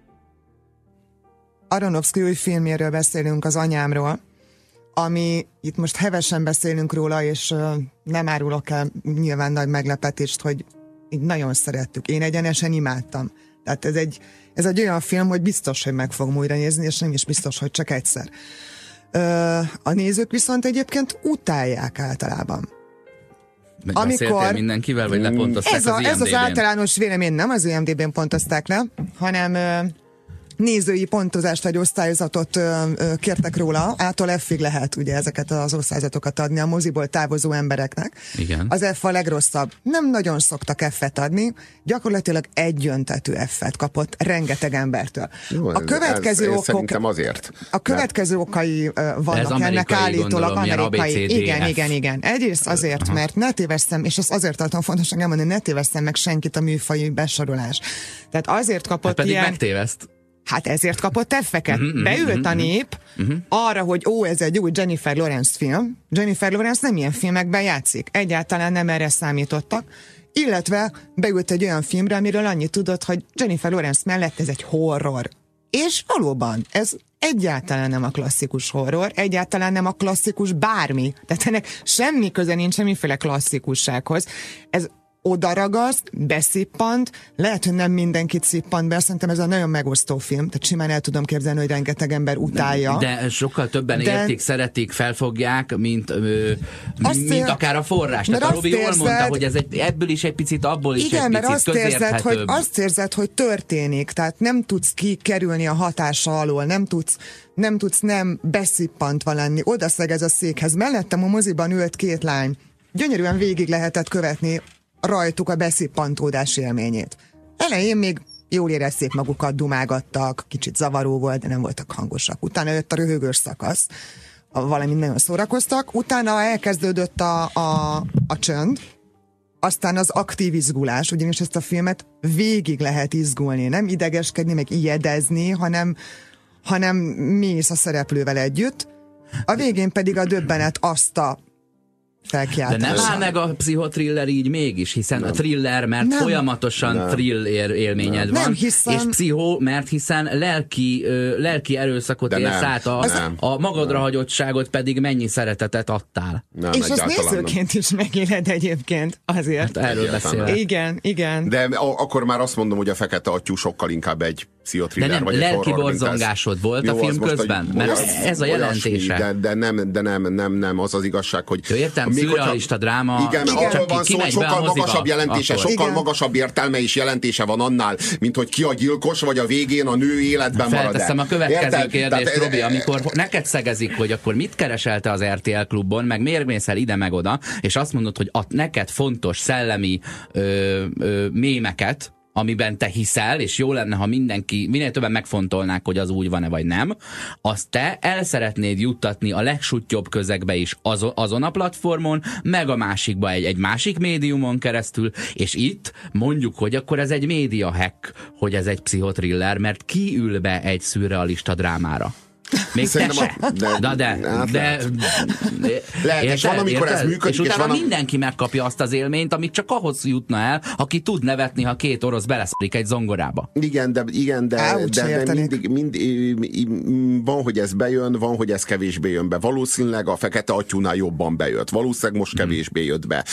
Aronofsky új filmjéről beszélünk, Az anyámról, ami itt most hevesen beszélünk róla, és uh, nem árulok el nyilván nagy meglepetést, hogy így nagyon szerettük. Én egyenesen imádtam. Tehát ez egy, ez egy olyan film, hogy biztos, hogy meg fogom újra nézni, és nem is biztos, hogy csak egyszer. Uh, a nézők viszont egyébként utálják általában. Amikor mindenkivel, vagy lepontozták ez, a, az ez az általános vélemény, nem az I M D B-n pontozták le, hanem uh, nézői pontozást vagy osztályzatot ö, ö, kértek róla, ától F-ig lehet ugye ezeket az osztályzatokat adni a moziból távozó embereknek. Igen. Az F a legrosszabb. Nem nagyon szoktak F-et adni, gyakorlatilag egyöntetű F-et kapott rengeteg embertől. Jó, a következő ez, ez okok, szerintem azért. A következő mert... okai ö, vannak ennek állítólag amerikai. Igen, igen, igen. Egyrészt azért, Aha. mert ne tévesszem, és azt azért tartom fontosnak elmondani, ne tévesszem meg senkit a műfaji besorolás. Tehát azért kapott hát pedig ilyen... megtéveszt. Hát ezért kapott F-eket. Uh-huh, Beült uh-huh, a nép uh-huh. arra, hogy ó, ez egy új Jennifer Lawrence film. Jennifer Lawrence nem ilyen filmekben játszik. Egyáltalán nem erre számítottak. Illetve beült egy olyan filmre, amiről annyit tudott, hogy Jennifer Lawrence mellett ez egy horror. És valóban, ez egyáltalán nem a klasszikus horror, egyáltalán nem a klasszikus bármi. Tehát ennek semmi köze nincs semmiféle klasszikussághoz. Ez odaragaszt, beszippant, lehet, hogy nem mindenkit szippant be, szerintem ez a nagyon megosztó film, tehát simán el tudom képzelni, hogy rengeteg ember utálja. De, de sokkal többen de, értik, szeretik, felfogják, mint, ö, mint ér, akár a forrás. Tehát a Robi jól érzed, mondta, hogy ez egy, ebből is egy picit, abból is igen, egy picit azt érzed, hogy azt érzed, hogy történik, tehát nem tudsz kikerülni a hatása alól, nem tudsz nem tudsz nem beszippantva lenni. Odaszeg ez a székhez. Mellettem a moziban ült két lány. Gyönyörűen végig lehetett követni rajtuk a beszippantódás élményét. Elején még jól érezték magukat, dumágattak, kicsit zavaró volt, de nem voltak hangosak. Utána jött a röhögős szakasz, valamint nagyon szórakoztak. Utána elkezdődött a, a, a csönd, aztán az aktív izgulás, ugyanis ezt a filmet végig lehet izgulni, nem idegeskedni, meg ijedezni, hanem, hanem mész a szereplővel együtt. A végén pedig a döbbenet azt a de nem áll meg a pszichotriller így mégis, hiszen nem. a thriller, mert nem. folyamatosan nem. thrill élményed nem. van, hiszem. És pszichó, mert hiszen lelki, ö, lelki erőszakot de élsz át, a, a magadra nem. hagyottságot pedig mennyi szeretetet adtál. Nem, és azt nézőként nem. is megéled egyébként azért. Hát erről beszélek. Igen, igen. De a, akkor már azt mondom, hogy a Fekete Atyú sokkal inkább egy pszichotriller, de nem, vagy lelki borzongásod volt jó, a film közben, a, mert az, ez a jelentése. De, de, nem, de nem, nem, nem, az az igazság, hogy... Jó, értem, szürrealista dráma. Igen, igen, arról van szó, sokkal magasabb jelentése, akkor. sokkal igen. magasabb értelme és jelentése van annál, mint hogy ki a gyilkos, vagy a végén a nő életben marad el. Felteszem a következő kérdést, Robi, amikor neked szegezik, hogy akkor mit kereselte az er té el klubon, meg miért mész el ide meg oda, és azt mondod, hogy a neked fontos szellemi ö, ö, mémeket, amiben te hiszel, és jó lenne, ha mindenki, minél többen megfontolnák, hogy az úgy van-e vagy nem, azt te el szeretnéd juttatni a legsuttyóbb közegbe is azon, azon a platformon, meg a másikba egy, egy másik médiumon keresztül, és itt mondjuk, hogy akkor ez egy média hack, hogy ez egy pszichotriller, mert ki ül be egy szürrealista drámára? Még te se. De, de, de, hát de, de lehet, érted, és van, amikor érted? ez működik. És utána és van, mindenki megkapja azt az élményt, amit csak ahhoz jutna el, aki tud nevetni, ha két orosz beleszplik egy zongorába. Igen, de, igen, de, Á, de, de mindig, mindig van, hogy ez bejön, van, hogy ez kevésbé jön be. Valószínűleg a Fekete Atyúnál jobban bejött. Valószínűleg most kevésbé jött be.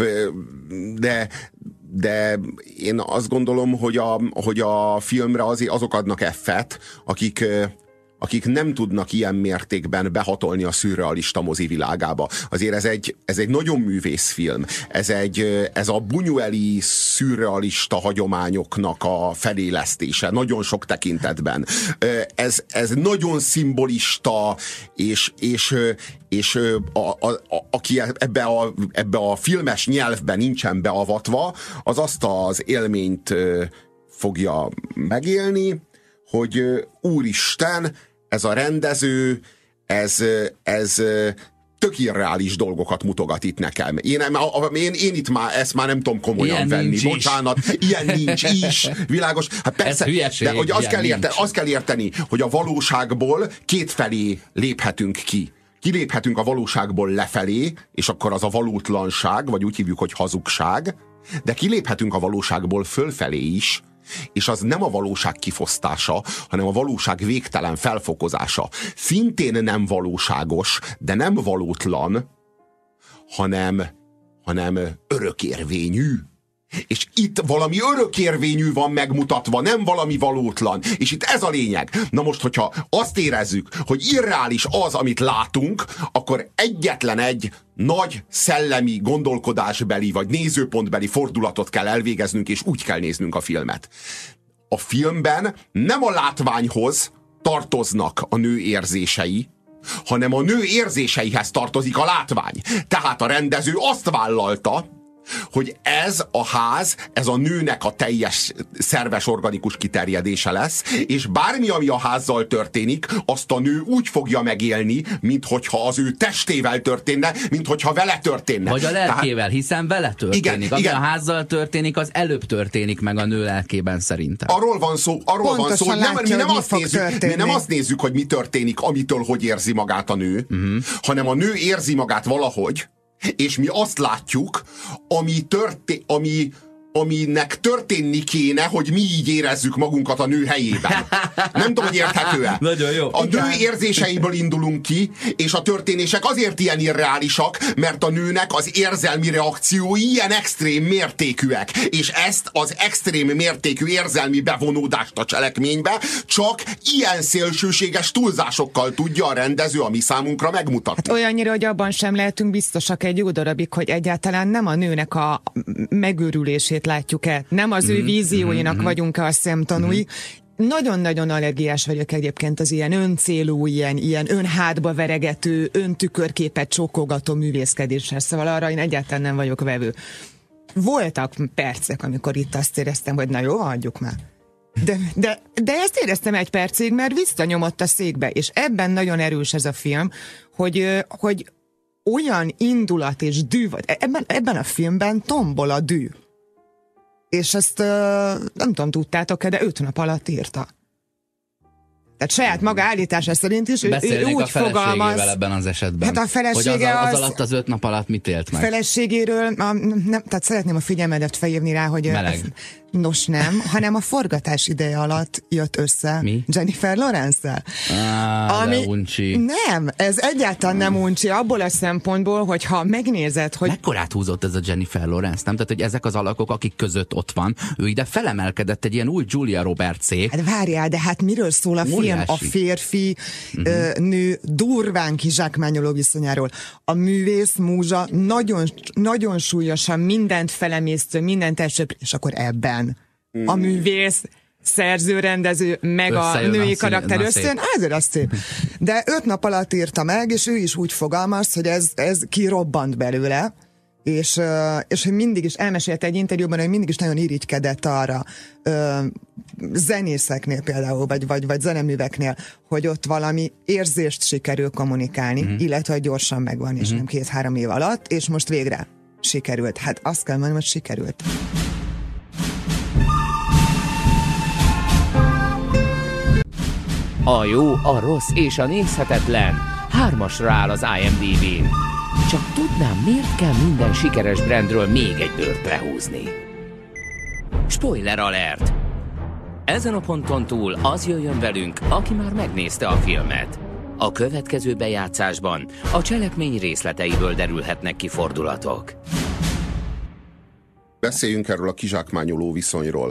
De de én azt gondolom, hogy a, hogy a filmre az, azok adnak F-et, akik akik nem tudnak ilyen mértékben behatolni a szürrealista mozi világába. Azért ez egy, ez egy nagyon művészfilm. Ez, egy, ez a Buñueli szürrealista hagyományoknak a felélesztése, nagyon sok tekintetben. Ez, ez nagyon szimbolista, és, és, és a, a, a, aki ebbe a, ebbe a filmes nyelvben nincsen beavatva, az azt az élményt fogja megélni, hogy úristen, ez a rendező, ez, ez tök irreális dolgokat mutogat itt nekem. Én, én, én itt már ezt már nem tudom komolyan ilyen venni. Bocsánat, is. Ilyen nincs is. Világos. Hát persze, hülyeség, de hogy azt kell, érteni, azt kell érteni, hogy a valóságból kétfelé léphetünk ki. Kiléphetünk a valóságból lefelé, és akkor az a valótlanság, vagy úgy hívjuk, hogy hazugság, de kiléphetünk a valóságból fölfelé is, és az nem a valóság kifosztása, hanem a valóság végtelen felfokozása. Szintén nem valóságos, de nem valótlan, hanem, hanem örökérvényű. És itt valami örökérvényű van megmutatva, nem valami valótlan. És itt ez a lényeg. Na most, hogyha azt érezzük, hogy irreális az, amit látunk, akkor egyetlen egy nagy szellemi gondolkodásbeli vagy nézőpontbeli fordulatot kell elvégeznünk, és úgy kell néznünk a filmet. A filmben nem a látványhoz tartoznak a nő érzései, hanem a nő érzéseihez tartozik a látvány. Tehát a rendező azt vállalta, hogy ez a ház, ez a nőnek a teljes szerves organikus kiterjedése lesz, és bármi, ami a házzal történik, azt a nő úgy fogja megélni, minthogyha az ő testével történne, minthogyha vele történne. Vagy a lelkével, Tehát, hiszen vele történik. Igen, ami igen. a házzal történik, az előbb történik meg a nő lelkében szerintem. Arról van szó, arról van szó, hogy nem, mi, nem azt nézzük, mi nem azt nézzük, hogy mi történik, amitől hogy érzi magát a nő, uh-huh. hanem a nő érzi magát valahogy, és mi azt látjuk, ami, történ, ami, aminek történni kéne, hogy mi így érezzük magunkat a nő helyében. Nem tudom, hogy érthető-e. Nagyon jó. A nő érzéseiből indulunk ki, és a történések azért ilyen irreálisak, mert a nőnek az érzelmi reakciói ilyen extrém mértékűek. És ezt az extrém mértékű érzelmi bevonódást a cselekménybe csak ilyen szélsőséges túlzásokkal tudja a rendező a mi számunkra megmutatni. Hát olyannyira, hogy abban sem lehetünk biztosak egy jó darabig, hogy egyáltalán nem a nőnek a megőrülését látjuk-e, nem az ő vízióinak mm-hmm. vagyunk-e a szemtanúi. Mm-hmm. Nagyon-nagyon allergiás vagyok egyébként az ilyen öncélú, ilyen, ilyen önhátba veregető, öntükörképet csókolgató művészkedéshez, szóval arra én egyáltalán nem vagyok vevő. Voltak percek, amikor itt azt éreztem, hogy na jó, hagyjuk már. De, de, de ezt éreztem egy percig, mert visszanyomott a székbe, és ebben nagyon erős ez a film, hogy, hogy olyan indulat és dű, ebben, ebben a filmben tombol a dű. És ezt uh, nem tudom, tudtátok-e, de öt nap alatt írta. Tehát saját maga állítása szerint is ő, ő úgy a fogalmaz. Ebben az esetben. Hát a felesége hogy az, az, az alatt az öt nap alatt mit élt meg? Feleségéről, a, nem, tehát szeretném a figyelmedet felhívni rá, hogy meleg. Nos nem, hanem a forgatás ideje alatt jött össze Mi? Jennifer Lawrence-szel. Ah, ami, de uncsi. Nem, ez egyáltalán nem uncsi, abból a szempontból, hogy ha megnézed, hogy... Mekkorát húzott ez a Jennifer Lawrence, nem? Tehát, hogy ezek az alakok, akik között ott van, ő ide felemelkedett egy ilyen új Julia Roberts-é. Hát várjál, de hát miről szól a film? A férfi, uh-huh. ö, nő durván kizsákmányoló viszonyáról. A művész múzsa nagyon, nagyon súlyosan mindent felemésztő, mindent elsőbb, és akkor ebben a művész, szerző, rendező, meg összejön a női a karakter összejön, azért az szép. De öt nap alatt írta meg, és ő is úgy fogalmaz, hogy ez, ez kirobbant belőle, és, és hogy mindig is elmesélte egy interjúban, hogy mindig is nagyon irigykedett arra zenészeknél például, vagy, vagy, vagy zeneműveknél, hogy ott valami érzést sikerül kommunikálni, mm-hmm. illetve hogy gyorsan megvan, és mm-hmm. nem két-három év alatt, és most végre sikerült. Hát azt kell mondani, hogy sikerült. A jó, a rossz és a nézhetetlen hármasra áll az I M D B-n. Csak tudnám, miért kell minden sikeres brandről még egy bőrt lehúzni. Spoiler alert! Ezen a ponton túl az jöjjön velünk, aki már megnézte a filmet. A következő bejátszásban a cselekmény részleteiből derülhetnek ki fordulatok. Beszéljünk erről a kizsákmányoló viszonyról.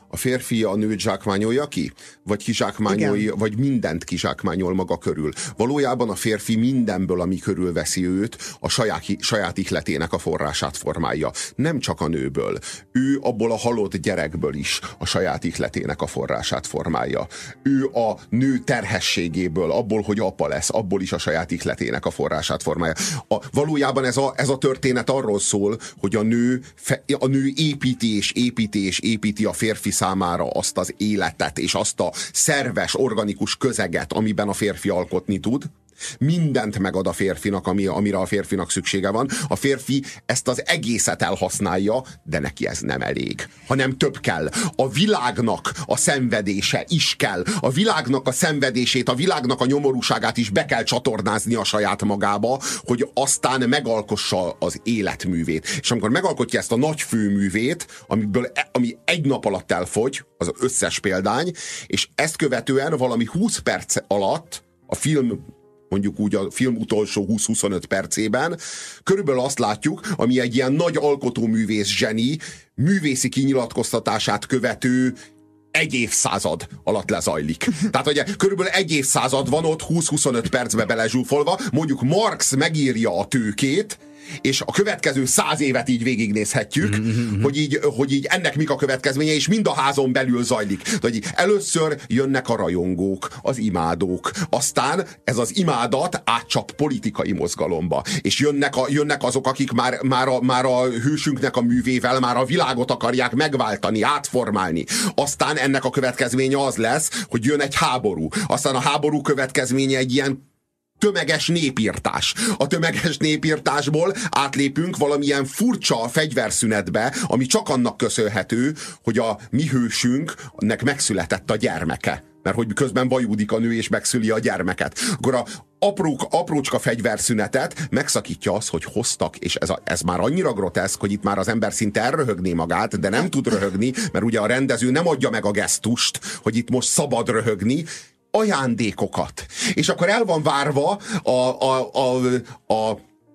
A férfi a nőt zsákmányolja ki? Vagy kizsákmányolja, vagy mindent kizsákmányol maga körül? Valójában a férfi mindenből, ami körülveszi őt, a saját, saját ihletének a forrását formálja. Nem csak a nőből. Ő abból a halott gyerekből is a saját ihletének a forrását formálja. Ő a nő terhességéből, abból, hogy apa lesz, abból is a saját ihletének a forrását formálja. A, valójában ez a, ez a történet arról szól, hogy a nő, fe, a nő építi és építi és építi a férfi számára azt az életet és azt a szerves, organikus közeget, amiben a férfi alkotni tud. Mindent megad a férfinak, ami, amire a férfinak szüksége van. A férfi ezt az egészet elhasználja, de neki ez nem elég, hanem több kell. A világnak a szenvedése is kell. A világnak a szenvedését, a világnak a nyomorúságát is be kell csatornázni a saját magába, hogy aztán megalkossa az életművét. És amikor megalkotja ezt a nagy főművét, amiből, ami egy nap alatt elfogy, az összes példány, és ezt követően valami húsz perc alatt a film, mondjuk úgy a film utolsó húsz-huszonöt percében, körülbelül azt látjuk, ami egy ilyen nagy alkotóművész zseni művészi kinyilatkoztatását követő egy évszázad alatt lezajlik. Tehát ugye körülbelül egy évszázad van ott húsz-huszonöt percbe belezsúfolva, mondjuk Marx megírja a Tőkét, és a következő száz évet így végignézhetjük, mm-hmm. hogy, így, hogy így ennek mik a következménye, és mind a házon belül zajlik. Hogy először jönnek a rajongók, az imádók, aztán ez az imádat átcsap politikai mozgalomba, és jönnek, a, jönnek azok, akik már, már, a, már a hősünknek a művével már a világot akarják megváltani, átformálni. Aztán ennek a következménye az lesz, hogy jön egy háború. Aztán a háború következménye egy ilyen tömeges népírtás. A tömeges népírtásból átlépünk valamilyen furcsa fegyverszünetbe, ami csak annak köszönhető, hogy a mi hősünknek megszületett a gyermeke. Mert hogy közben vajúdik a nő és megszüli a gyermeket. Akkor a aprók, aprócska fegyverszünetet megszakítja az, hogy hoztak, és ez, a, ez már annyira groteszk, hogy itt már az ember szinte elröhögné magát, de nem tud röhögni, mert ugye a rendező nem adja meg a gesztust, hogy itt most szabad röhögni, ajándékokat. És akkor el van várva a, a, a, a, a,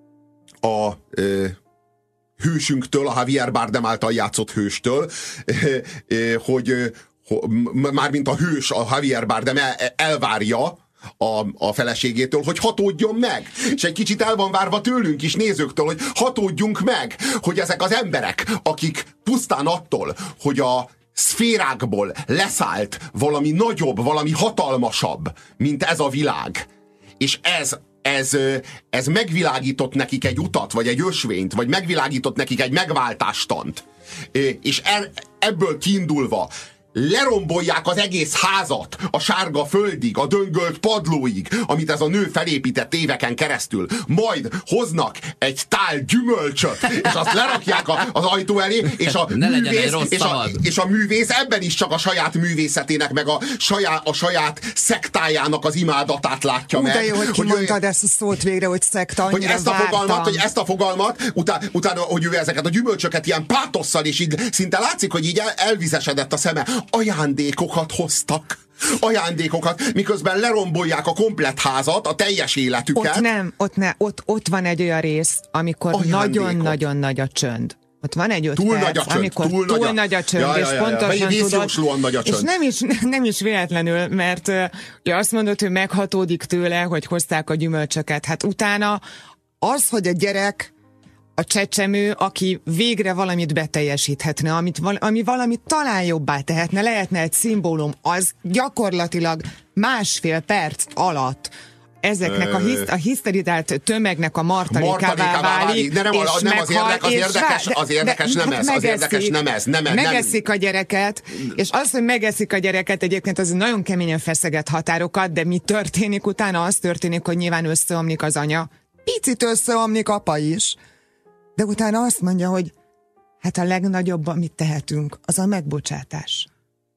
a, a hősünktől, a Javier Bardem által játszott hőstől, hogy mármint a hős, a Javier Bardem elvárja a, a feleségétől, hogy hatódjon meg. És egy kicsit el van várva tőlünk is, nézőktől, hogy hatódjunk meg, hogy ezek az emberek, akik pusztán attól, hogy a szférákból leszállt valami nagyobb, valami hatalmasabb, mint ez a világ. És ez, ez, ez megvilágított nekik egy utat, vagy egy ösvényt, vagy megvilágított nekik egy megváltástant. És ebből kiindulva lerombolják az egész házat, a sárga földig, a döngölt padlóig, amit ez a nő felépített éveken keresztül. Majd hoznak egy tál gyümölcsöt, és azt lerakják a, az ajtó elé, és a, művész, és, a, és a művész ebben is csak a saját művészetének, meg a saját, a saját szektájának az imádatát látja. Ú, meg. De jó, hogy kimondtad ezt a szót végre, hogy szekta, hogy ezt a fogalmat, hogy ezt a fogalmat, utána, utána, hogy ő ezeket a gyümölcsöket ilyen pátosszal, és így szinte látszik, hogy így el, elvizesedett a szeme. Ajándékokat hoztak. Ajándékokat, miközben lerombolják a komplett házat, a teljes életüket. Ott nem, ott, ne, ott, ott van egy olyan rész, amikor nagyon-nagyon nagy a csönd. Ott van egy öt túl perc, nagy a csönd, amikor túl, túl nagy a csönd, ja, és ja, ja, pontosan ja, tudod, nagy a csönd. És nem is, nem is véletlenül, mert uh, azt mondod, hogy meghatódik tőle, hogy hozták a gyümölcsöket. Hát utána az, hogy a gyerek a csecsemő, aki végre valamit beteljesíthetne, amit, ami valamit talán jobbá tehetne, lehetne egy szimbólum, az gyakorlatilag másfél perc alatt ezeknek a, hisz, a hiszterizált tömegnek a martalékává válik, de nem, és a, nem meghal, az érdekes, az érdekes, az érdekes de, nem ez, megeszik, az érdekes nem ez. Nem, megeszik nem. a gyereket, és az, hogy megeszik a gyereket, egyébként az nagyon keményen feszeget határokat, de mi történik utána? Az történik, hogy nyilván összeomlik az anya. Picit összeomlik apa is. De utána azt mondja, hogy hát a legnagyobb, amit tehetünk, az a megbocsátás.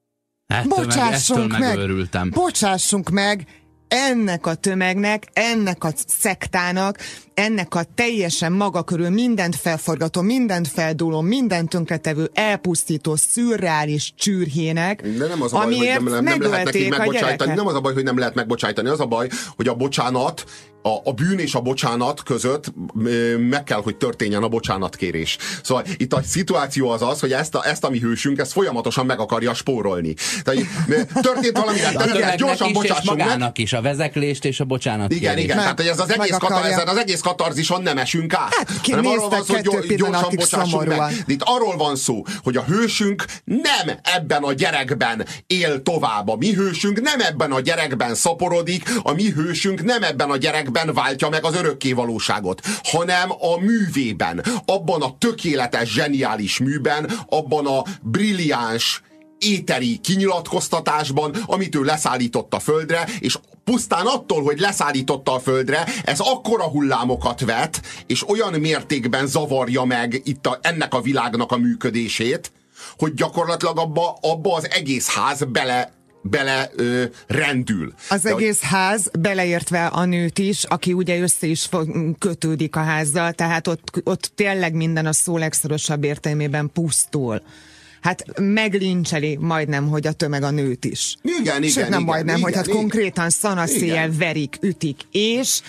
Ettől Bocsássunk meg, meg bocsássunk meg ennek a tömegnek, ennek a szektának, ennek a teljesen maga körül mindent felforgató, mindent feldúló, mindent tönkretevő, elpusztító, szürreális csürhének, de nem az a baj, hogy nem, nem lehet nekik megbocsájtani. Nem az a baj, hogy nem lehet megbocsájtani. Az a baj, hogy a bocsánat a, a bűn és a bocsánat között meg kell, hogy történjen a bocsánatkérés. Szóval itt a szituáció az az, hogy ezt a, ezt a mi hősünk, ezt folyamatosan meg akarja spórolni. Tehát történt valami, de gyorsan bocsássunk meg. Magának is, a vezeklést és a bocsánatkérést. Igen, igen, tehát hogy ez az egész, katar, ezen az egész katarzison nem esünk át. Hát, hanem arról van szó, hogy gyorsan bocsássunk meg. De itt arról van szó, hogy a hősünk nem ebben a gyerekben él tovább. A mi hősünk nem ebben a gyerekben szaporodik, a mi hősünk nem ebben a gyerekben váltja meg az örökké valóságot, hanem a művében, abban a tökéletes, zseniális műben, abban a brilliáns, éteri kinyilatkoztatásban, amit ő leszállított a földre, és pusztán attól, hogy leszállította a földre, ez akkora hullámokat vet, és olyan mértékben zavarja meg itt a, ennek a világnak a működését, hogy gyakorlatilag abba, abba az egész ház bele bele ö, rendül. Az De, egész ház, beleértve a nőt is, aki ugye össze is kötődik a házzal, tehát ott, ott tényleg minden a szó legszorosabb értelmében pusztul. Hát meglincseli majdnem, hogy a tömeg a nőt is. Igen, igen, Sőt, nem igen, majdnem, igen, hogy hát igen. konkrétan szanaszéjjel verik, ütik, és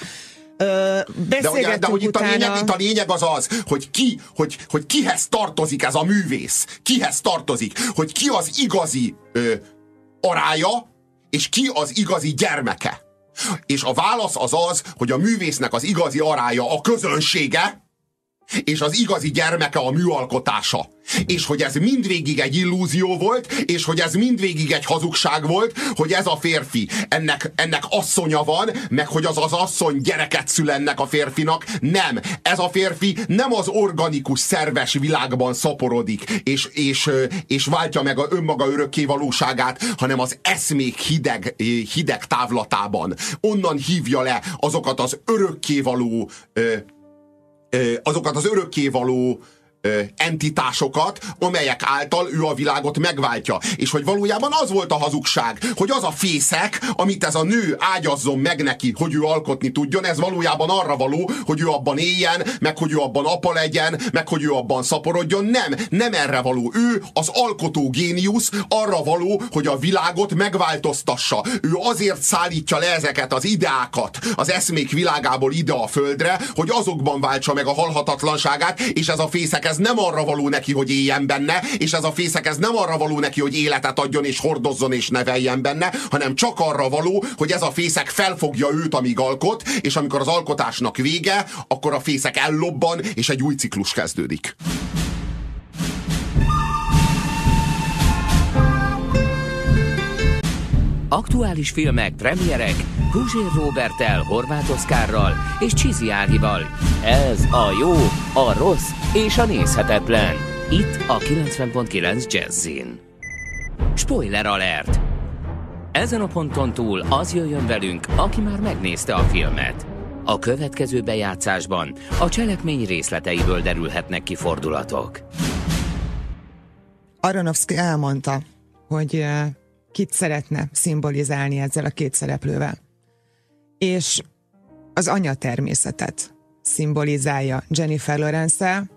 Ö, de, ugye, de hogy itt a, utána... lényeg, itt a lényeg az az, hogy, ki, hogy, hogy kihez tartozik ez a művész. Kihez tartozik. Hogy ki az igazi ö, arája, és ki az igazi gyermeke. És a válasz az az, hogy a művésznek az igazi arája a közönsége, és az igazi gyermeke a műalkotása. És hogy ez mindvégig egy illúzió volt, és hogy ez mindvégig egy hazugság volt, hogy ez a férfi, ennek, ennek asszonya van, meg hogy az az asszony gyereket szül ennek a férfinak. Nem. Ez a férfi nem az organikus, szerves világban szaporodik, és, és, és váltja meg a önmaga örökké valóságát, hanem az eszmék hideg, hideg távlatában. Onnan hívja le azokat az örökkévaló azokat az örökkévaló entitásokat, amelyek által ő a világot megváltja. És hogy valójában az volt a hazugság, hogy az a fészek, amit ez a nő ágyazzon meg neki, hogy ő alkotni tudjon, ez valójában arra való, hogy ő abban éljen, meg hogy ő abban apa legyen, meg hogy ő abban szaporodjon. Nem, nem erre való. Ő az alkotó géniusz, arra való, hogy a világot megváltoztassa. Ő azért szállítja le ezeket az ideákat az eszmék világából ide a földre, hogy azokban váltsa meg a halhatatlanságát, és ez a fészek ez nem arra való neki, hogy éljen benne, és ez a fészek ez nem arra való neki, hogy életet adjon, és hordozzon, és neveljen benne, hanem csak arra való, hogy ez a fészek felfogja őt, amíg alkot, és amikor az alkotásnak vége, akkor a fészek ellobban, és egy új ciklus kezdődik. Aktuális filmek, premierek, Guzsér Róberttel, Horváth Oszkárral és Csizi Ágival. Ez a jó, a rossz és a nézhetetlen. Itt a kilencven pont kilenc Jazzin. Spoiler alert! Ezen a ponton túl az jöjjön velünk, aki már megnézte a filmet. A következő bejátszásban a cselekmény részleteiből derülhetnek ki fordulatok. Aronofsky elmondta, hogy kit szeretne szimbolizálni ezzel a két szereplővel. És az anya természetet szimbolizálja Jennifer Lawrence-el,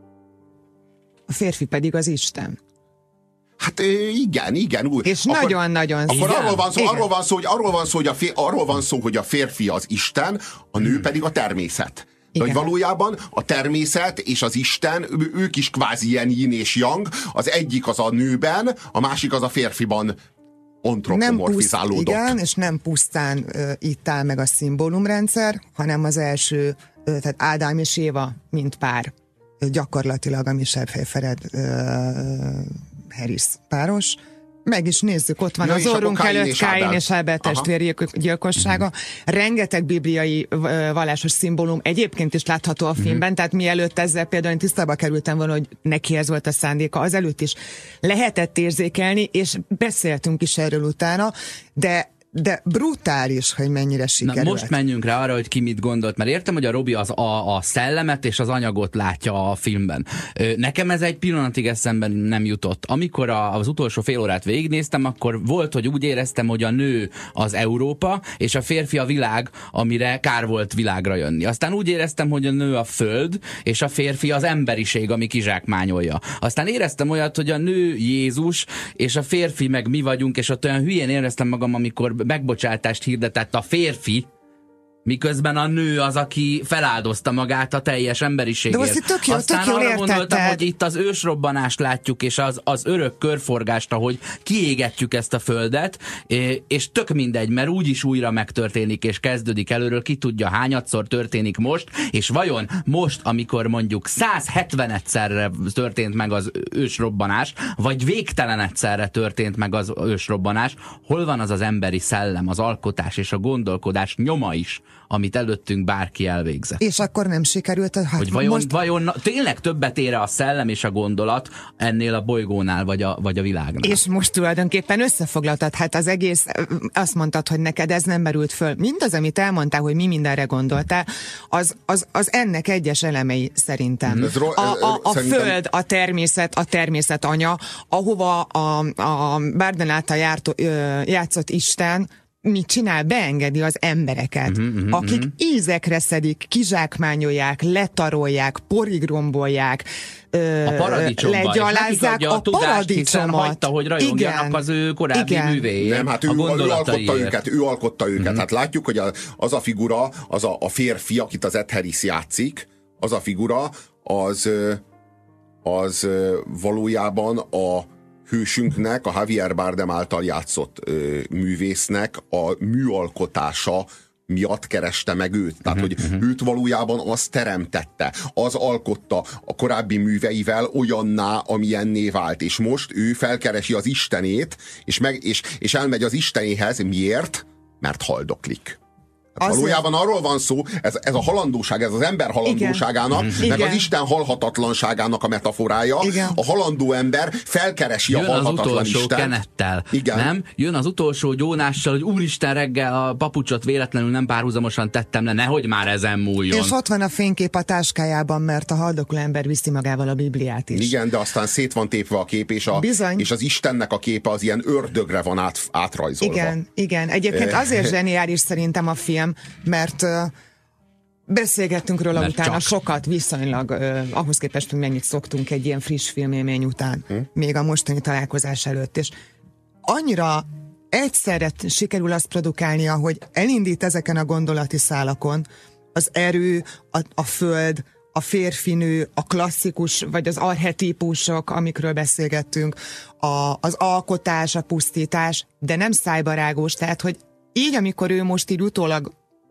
a férfi pedig az Isten. Hát igen, igen. Úgy. És nagyon-nagyon Akkor arról van szó, arról van szó, hogy arról van szó, hogy a fér, arról van szó, hogy a férfi az Isten, a nő hmm. pedig a természet. De hogy valójában a természet és az Isten, ők is kvázi ilyen yin és yang, az egyik az a nőben, a másik az a férfiban antropomorfizálódott. Igen, és nem pusztán uh, itt áll meg a szimbólumrendszer, hanem az első, uh, tehát Ádám és Éva, mint pár, uh, gyakorlatilag a Michelle Pfeiffer uh, Harris páros. Meg is nézzük, ott van ja, az orrunk előtt Káin és Ábel testvérgyilkossága. Rengeteg bibliai vallásos szimbólum egyébként is látható a filmben, uh-huh. tehát mielőtt ezzel például tisztába kerültem volna, hogy neki ez volt a szándéka, azelőtt is lehetett érzékelni, és beszéltünk is erről utána, de de brutális, hogy mennyire sikerült. Na most menjünk rá arra, hogy ki mit gondolt, mert értem, hogy a Robi az a, a szellemet és az anyagot látja a filmben. Nekem ez egy pillanatig eszemben nem jutott. Amikor a, az utolsó fél órát végignéztem, akkor volt, hogy úgy éreztem, hogy a nő az Európa, és a férfi a világ, amire kár volt világra jönni. Aztán úgy éreztem, hogy a nő a föld, és a férfi az emberiség, ami kizsákmányolja. Aztán éreztem olyat, hogy a nő Jézus, és a férfi meg mi vagyunk, és ott olyan hülyén éreztem magam, amikor megbocsátást hirdetett a férfi, Miközben a nő az, aki feláldozta magát a teljes emberiségért. De azt tök jó, Aztán tök jól arra gondoltam, értetted. hogy itt az ősrobbanást látjuk, és az, az örök körforgást, ahogy kiégetjük ezt a földet, és tök mindegy, mert úgyis újra megtörténik, és kezdődik előről, ki tudja hányadszor történik most, és vajon most, amikor mondjuk száz hetven egyszerre történt meg az ősrobbanás, vagy végtelen egyszerre történt meg az ősrobbanás, hol van az az emberi szellem, az alkotás és a gondolkodás nyoma is, amit előttünk bárki elvégzett. És akkor nem sikerült, hát hogy vajon, most... vajon tényleg többet ér a szellem és a gondolat ennél a bolygónál, vagy a, vagy a világnál. És most tulajdonképpen összefoglaltad, hát az egész, azt mondtad, hogy neked ez nem merült föl. Mindaz, amit elmondtál, hogy mi mindenre gondoltál, az, az, az ennek egyes elemei szerintem. Ez ro- a, a, a szerintem... föld, a természet, a természet anya, ahova a, a Bardem által jártó, játszott Isten mit csinál? Beengedi az embereket, uh-huh, uh-huh, akik uh-huh. ízekre szedik, kizsákmányolják, letarolják, porig rombolják, a paradicsomba, legyalázzák a, a paradicsomot. Hagyta, hogy rajongjanak igen, az ő korábbi igen. művéjét. Nem, hát ő, ő alkotta őket, ő alkotta őket. Mm-hmm. Hát látjuk, hogy a, az a figura, az a, a férfi, akit az Ed Harris játszik, az a figura, az, az valójában a hősünknek, a Javier Bardem által játszott ö, művésznek a műalkotása miatt kereste meg őt. Tehát, uh-huh, hogy uh-huh. őt valójában az teremtette, az alkotta a korábbi műveivel olyanná, amilyenné vált. És most ő felkeresi az Istenét, és, meg, és, és elmegy az Istenéhez. Miért? Mert haldoklik. Hát valójában arról van szó, ez, ez a halandóság, ez az ember halandóságának, igen. meg Igen. az Isten halhatatlanságának a metaforája. Igen. A halandó ember felkeresi Jön a halhatatlan az utolsó Isten. kenettel, Igen. nem? Jön az utolsó gyónással, hogy úristen, reggel a papucsot véletlenül nem párhuzamosan tettem le, nehogy már ezen múljon. És ott van a fénykép a táskájában, mert a haldokló ember viszi magával a Bibliát is. Igen, de aztán szét van tépve a kép, és, a, és az Istennek a képe az ilyen ördögre van át, átrajzolva. Igen, igen. Egyébként azért zseniális szerintem a film, mert uh, beszélgettünk róla mert utána csak. sokat, viszonylag uh, ahhoz képest, hogy mennyit szoktunk egy ilyen friss filmélmény után, hm? még a mostani találkozás előtt, és annyira egyszerre sikerül azt produkálnia, hogy elindít ezeken a gondolati szálakon az erő, a, a föld, a férfinő, a klasszikus, vagy az archetípusok, amikről beszélgettünk, a, az alkotás, a pusztítás, de nem szájbarágos, tehát, hogy így, amikor ő most így utólag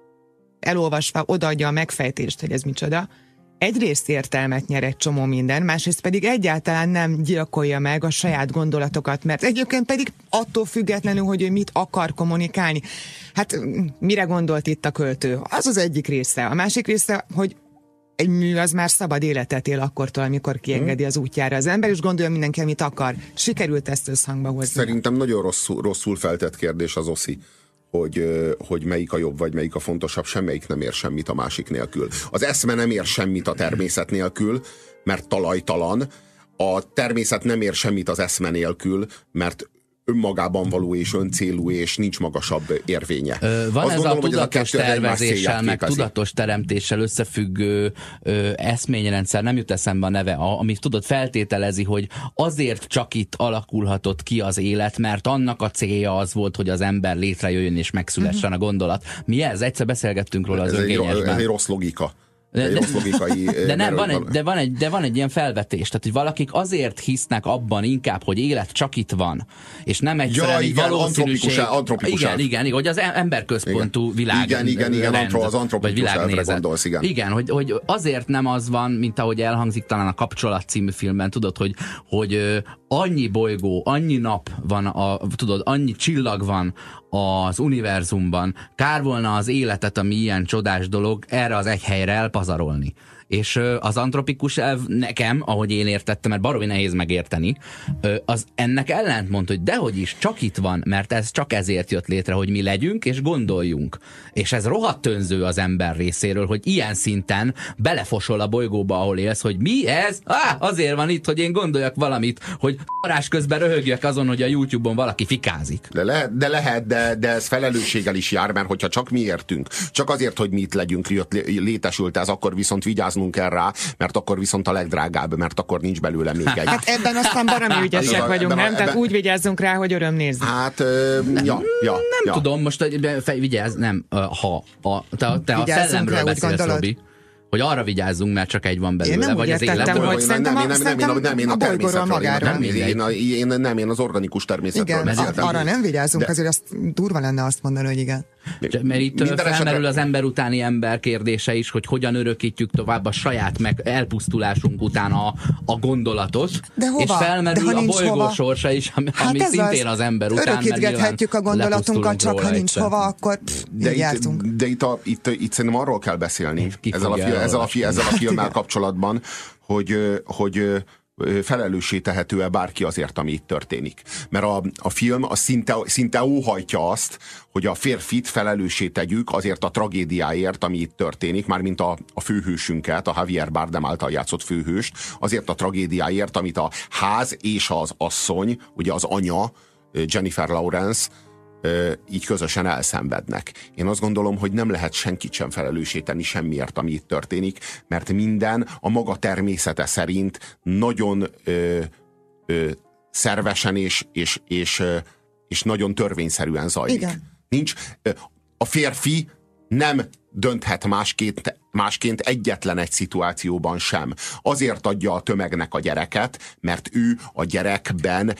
elolvasva odaadja a megfejtést, hogy ez micsoda, egyrészt értelmet nyer egy csomó minden, másrészt pedig egyáltalán nem gyilkolja meg a saját gondolatokat, mert egyébként pedig attól függetlenül, hogy ő mit akar kommunikálni. Hát mire gondolt itt a költő? Az az egyik része. A másik része, hogy egy mű az már szabad életet él akkortól, amikor kiengedi az útjára az ember, és gondolja mindenki, amit akar. Sikerült ezt összhangba hozni. Szerintem nagyon rosszul, rosszul feltett kérdés az Oszi, hogy, hogy melyik a jobb, vagy melyik a fontosabb, semmelyik nem ér semmit a másik nélkül. Az eszme nem ér semmit a természet nélkül, mert talajtalan. A természet nem ér semmit az eszme nélkül, mert önmagában való és öncélú, és nincs magasabb érvénye. Ö, van Azt ez gondolom, a tudatos hogy ez a tervezéssel, meg tudatos teremtéssel összefüggő ö, eszményrendszer, nem jut eszembe a neve, a, ami tudod, feltételezi, hogy azért csak itt alakulhatott ki az élet, mert annak a célja az volt, hogy az ember létrejöjjön és megszülessen a gondolat. Mi ez? Egyszer beszélgettünk róla az ez önkényesben. Egy, ez egy rossz logika. De, de, logikai, de, nem, van egy, de, van egy, de van egy ilyen felvetés, tehát hogy valakik azért hisznek abban inkább, hogy élet csak itt van, és nem egyszerűen ja, igen, valószínűség. Antropikus igen, igen, igen, hogy az emberközpontú igen. világ. Igen, igen, igen, rend, az antropikus elvre gondolsz, igen. Igen, hogy, hogy azért nem az van, mint ahogy elhangzik talán a Kapcsolat című filmben, tudod, hogy, hogy annyi bolygó, annyi nap van, a, tudod, annyi csillag van az univerzumban, kár volna az életet, ami ilyen csodás dolog, erre az egy helyre elpazarolni. És az antropikus elv nekem, ahogy én értettem, mert baromi nehéz megérteni, az ennek ellentmond, hogy dehogy is, csak itt van, mert ez csak ezért jött létre, hogy mi legyünk és gondoljunk. És ez rohadt önző az ember részéről, hogy ilyen szinten belefosol a bolygóba, ahol élsz, hogy mi ez? Á, azért van itt, hogy én gondoljak valamit, hogy parás közben röhögjek azon, hogy a YouTube-on valaki fikázik. De lehet, de, lehet de, de ez felelősséggel is jár, mert hogyha csak mi értünk, csak azért, hogy mi itt legyünk, jött, létesült ez, akkor viszont vigyázzunk vigyáznunk kell rá, mert akkor viszont a legdrágább, mert akkor nincs belőle még egy. Hát ebben aztán baromi ügyesek Hát, vagyunk, ebben, nem? ebben, Tehát úgy vigyázzunk rá, hogy öröm nézni. Hát, ö, nem, ja, ja, nem ja. tudom, most fej, vigyázz, nem, ha a, te, te a szellemről beszélsz, Robi, hogy arra vigyázzunk, mert csak egy van belőle, vagy az életből. Hogy nem, nem, nem, nem, nem, nem, én a természetről, nem, én, én, nem, én az organikus természetről igen, beszéltem. arra nem vigyázunk, de... azért azt durva lenne azt mondani, hogy igen. Mert itt minden felmerül esetre... az ember utáni ember kérdése is, hogy hogyan örökítjük tovább a saját meg elpusztulásunk után a, a gondolatot, de hova? És felmerül de a bolygó hova? sorsa is, ami, hát ami szintén az, az ember után, örökítgethetjük a gondolatunkat, csak ha nincs egyszer. Hova, akkor de itt, jártunk. De itt, a, itt, itt szerintem arról kell beszélni, ezzel a, ezzel, a, ezzel a filmmel kapcsolatban, hogy, hogy felelőssé tehető-e bárki azért, ami itt történik. Mert a, a film az szinte, szinte óhajtja azt, hogy a férfit felelőssé tegyük azért a tragédiáért, ami itt történik, mármint a, a főhősünket, a Javier Bardem által játszott főhőst, azért a tragédiáért, amit a ház és az asszony, ugye az anya, Jennifer Lawrence, így közösen elszenvednek. Én azt gondolom, hogy nem lehet senkit sem felelősíteni semmiért, ami itt történik, mert minden a maga természete szerint nagyon ö, ö, szervesen és, és, és, és nagyon törvényszerűen zajlik. Igen. Nincs, a férfi nem dönthet másként, másként egyetlen egy szituációban sem. Azért adja a tömegnek a gyereket, mert ő a gyerekben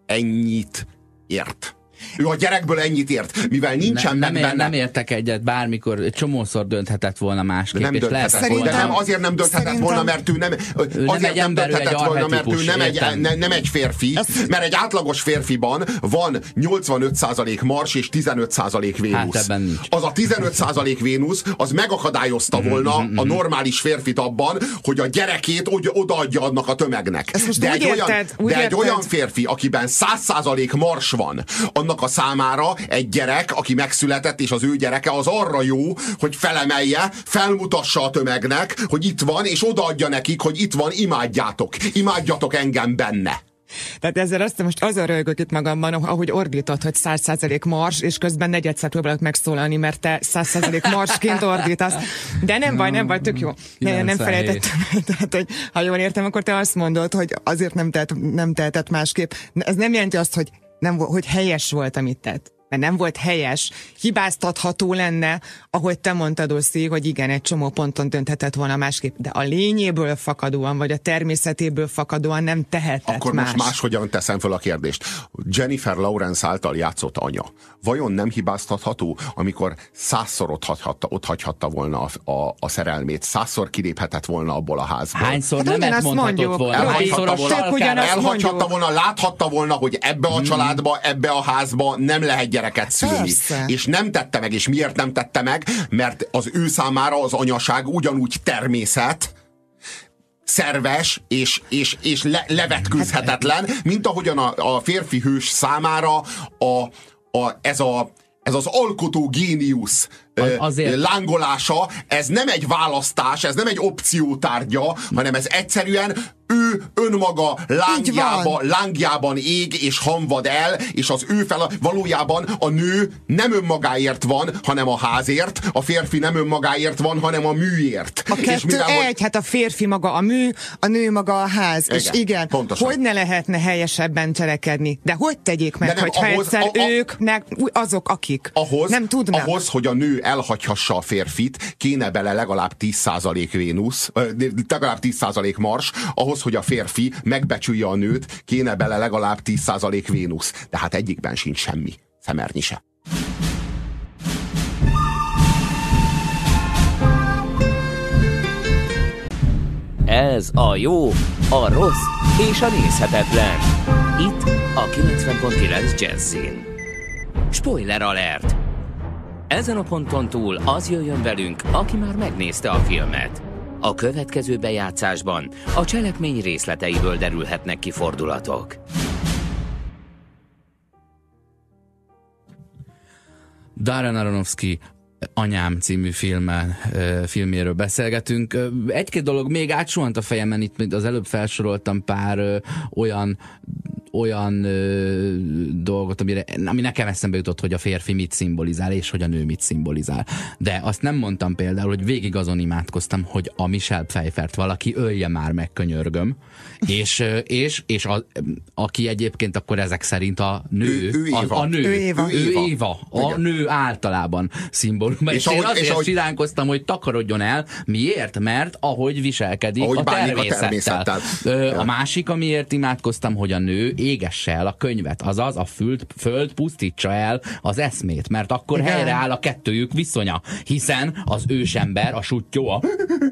ennyit ért. Ő a gyerekből ennyit ért, mivel nincsen ne, nem, benne... Nem értek egyet, bármikor csomószor dönthetett volna másképp. Nem és dönthetett volna, de nem, azért nem dönthetett szerintem, volna, mert ő nem, ő azért nem, nem dönthetett volna, mert ő nem egy, ne, nem egy férfi, Ezt... mert egy átlagos férfiban van nyolcvanöt százalék Mars és tizenöt százalék Vénusz. Hát az a tizenöt százalék Vénusz, az megakadályozta volna mm-hmm. a normális férfit abban, hogy a gyerekét odaadja annak a tömegnek. De, egy olyan, érted, de egy olyan férfi, akiben száz százalék Mars van, annak a számára egy gyerek, aki megszületett, és az ő gyereke, az arra jó, hogy felemelje, felmutassa a tömegnek, hogy itt van, és odaadja nekik, hogy itt van, imádjátok. Imádjatok engem benne. Tehát ezzel azt most azon röhögök itt magamban, ahogy ordítod, hogy száz százalék mars, és közben negyedszer próbálok megszólalni, mert te száz százalék marsként ordítasz. De nem baj, nem baj, tök jó. Ne, nem felejtettem. Tehát, hogy ha jól értem, akkor te azt mondod, hogy azért nem, tehet, nem tehetett másképp. Ez nem jelenti azt, hogy, nem, hogy helyes volt, amit tett. Mert nem volt helyes, hibáztatható lenne, ahogy te mondtad, Oszi, hogy igen, egy csomó ponton dönthetett volna másképp, de a lényéből fakadóan, vagy a természetéből fakadóan nem tehetett Akkor más. most máshogyan teszem fel a kérdést. Jennifer Lawrence által játszott anya, vajon nem hibáztatható, amikor százszor ott hagyhatta, ott hagyhatta volna a, a, a szerelmét, százszor kiléphetett volna abból a házból? Hányszor hát nemet mondhatott volna? Elhagyhatta volna, elhagyhatta volna, láthatta volna, hogy ebbe a családba, ebbe a házba nem lehet gyereket szülni. Persze. És nem tette meg, és miért nem tette meg? Mert az ő számára az anyaság ugyanúgy természet, szerves és, és, és le, levetkőzhetetlen, mint ahogyan a, a férfi hős számára a, a, ez, a, ez az alkotó géniusz azért lángolása, ez nem egy választás, ez nem egy opció tárgya, hanem ez egyszerűen ő önmaga lángjába, lángjában ég és hamvad el, és az ő fel, valójában a nő nem önmagáért van, hanem a házért, a férfi nem önmagáért van, hanem a műért. A kettő és mivel, egy, hogy... hát a férfi maga a mű, a nő maga a ház. Igen, és igen, pontosan. Hogy ne lehetne helyesebben cselekedni? De hogy tegyék meg, hogyha ahhoz, egyszer a, a, ők ne, azok, akik ahhoz, nem tudnak? Ahhoz, hogy a nő elhagyhassa a férfit, kéne bele legalább tíz százalék Vénusz, legalább tíz százalék Mars, ahhoz, hogy a férfi megbecsülje a nőt, kéne bele legalább tíz százalék Vénusz. De hát egyikben sincs semmi. Szemernyi se. Ez a jó, a rossz és a nézhetetlen. Itt a kilencven pont kilenc Jazzin. Spoiler alert! Ezen a ponton túl az jöjjön velünk, aki már megnézte a filmet. A következő bejátszásban a cselekmény részleteiből derülhetnek ki fordulatok. Darren Aronofsky Anyám című filmen, filméről beszélgetünk. Egy-két dolog még átsuhant a fejemen, itt az előbb felsoroltam pár olyan olyan ö, dolgot, amire, ami nekem eszembe jutott, hogy a férfi mit szimbolizál, és hogy a nő mit szimbolizál. De azt nem mondtam például, hogy végig azon imádkoztam, hogy a Michelle Pfeiffert valaki ölje már meg, könyörgöm. És, és, és a, aki egyébként akkor ezek szerint a nő, ő, ő a, a nő, ő Éva, ő Éva, a Igen. nő általában szimbólum. És, és ahogy, én azért és ahogy... siránkoztam, hogy takarodjon el. Miért? Mert ahogy viselkedik ahogy a természettel. A, természettel. Ö, ja. a másik, amiért imádkoztam, hogy a nő égesse el a könyvet, azaz a föld, föld pusztítsa el az eszmét, mert akkor Igen. helyreáll a kettőjük viszonya, hiszen az ősember, a suttyó, a...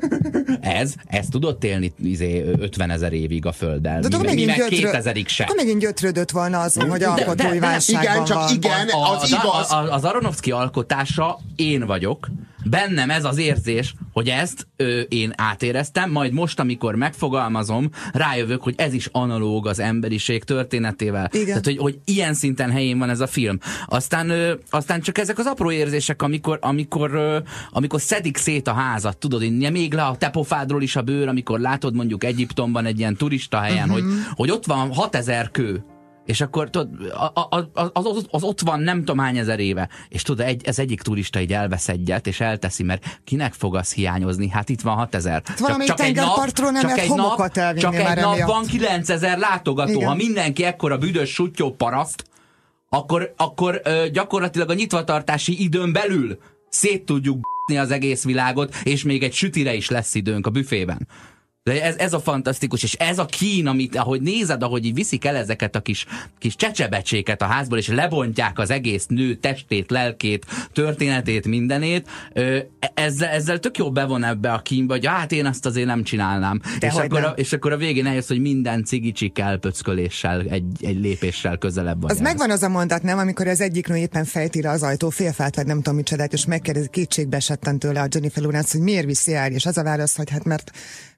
ez, ez tudott élni izé, ötvenezer évig a földdel. De mi, mivel gyötrö... kétezerig se. Akkor megint gyötrődött volna az, hogy alkotói válságban igen, csak van. Igen, a, az a, igaz. A, a, az Aronofsky alkotása én vagyok, bennem ez az érzés, hogy ezt ö, én átéreztem, majd most, amikor megfogalmazom, rájövök, hogy ez is analóg az emberiség történetével. Igen. Tehát, hogy, hogy ilyen szinten helyén van ez a film. Aztán, ö, aztán csak ezek az apró érzések, amikor, amikor, ö, amikor szedik szét a házat, tudod, én még le a te pofádról is a bőr, amikor látod mondjuk Egyiptomban egy ilyen turista helyen, uh-huh. hogy, hogy ott van hatezer kő, és akkor tudod, az, az, az, az ott van nem tudom hány ezer éve, és tudod, egy, ez egyik turista így elvesz egyet, és elteszi, mert kinek fog az hiányozni? Hát itt van hatezer. Csak, csak egy nap, csak egy nap, csak egy nap van kilencezer látogató. Igen. Ha mindenki ekkora büdös suttyó paraszt, akkor, akkor ö, gyakorlatilag a nyitvatartási időn belül szét tudjuk b***ni az egész világot, és még egy sütire is lesz időnk a büfében. De ez, ez a fantasztikus, és ez a kín, amit, ahogy nézed, ahogy így viszik el ezeket a kis, kis csecsebecséket a házból, és lebontják az egész nő testét, lelkét, történetét, mindenét, ezzel, ezzel tök jó bevon ebbe a kínba, hogy hát én azt azért nem csinálnám. És akkor, nem. A, és akkor a végén eljössz, hogy minden cigicsi elpöcköléssel, egy, egy lépéssel közelebb van. Az jelent. Megvan az a mondat, nem? Amikor az egyik nő éppen fejti az ajtó, félfát, vagy nem tudom mit csodált, és megkérdezi, kétségbe esetten tőle a Jennifer Lawrence, hogy miért viszi el, és az a válasz, hogy hát mert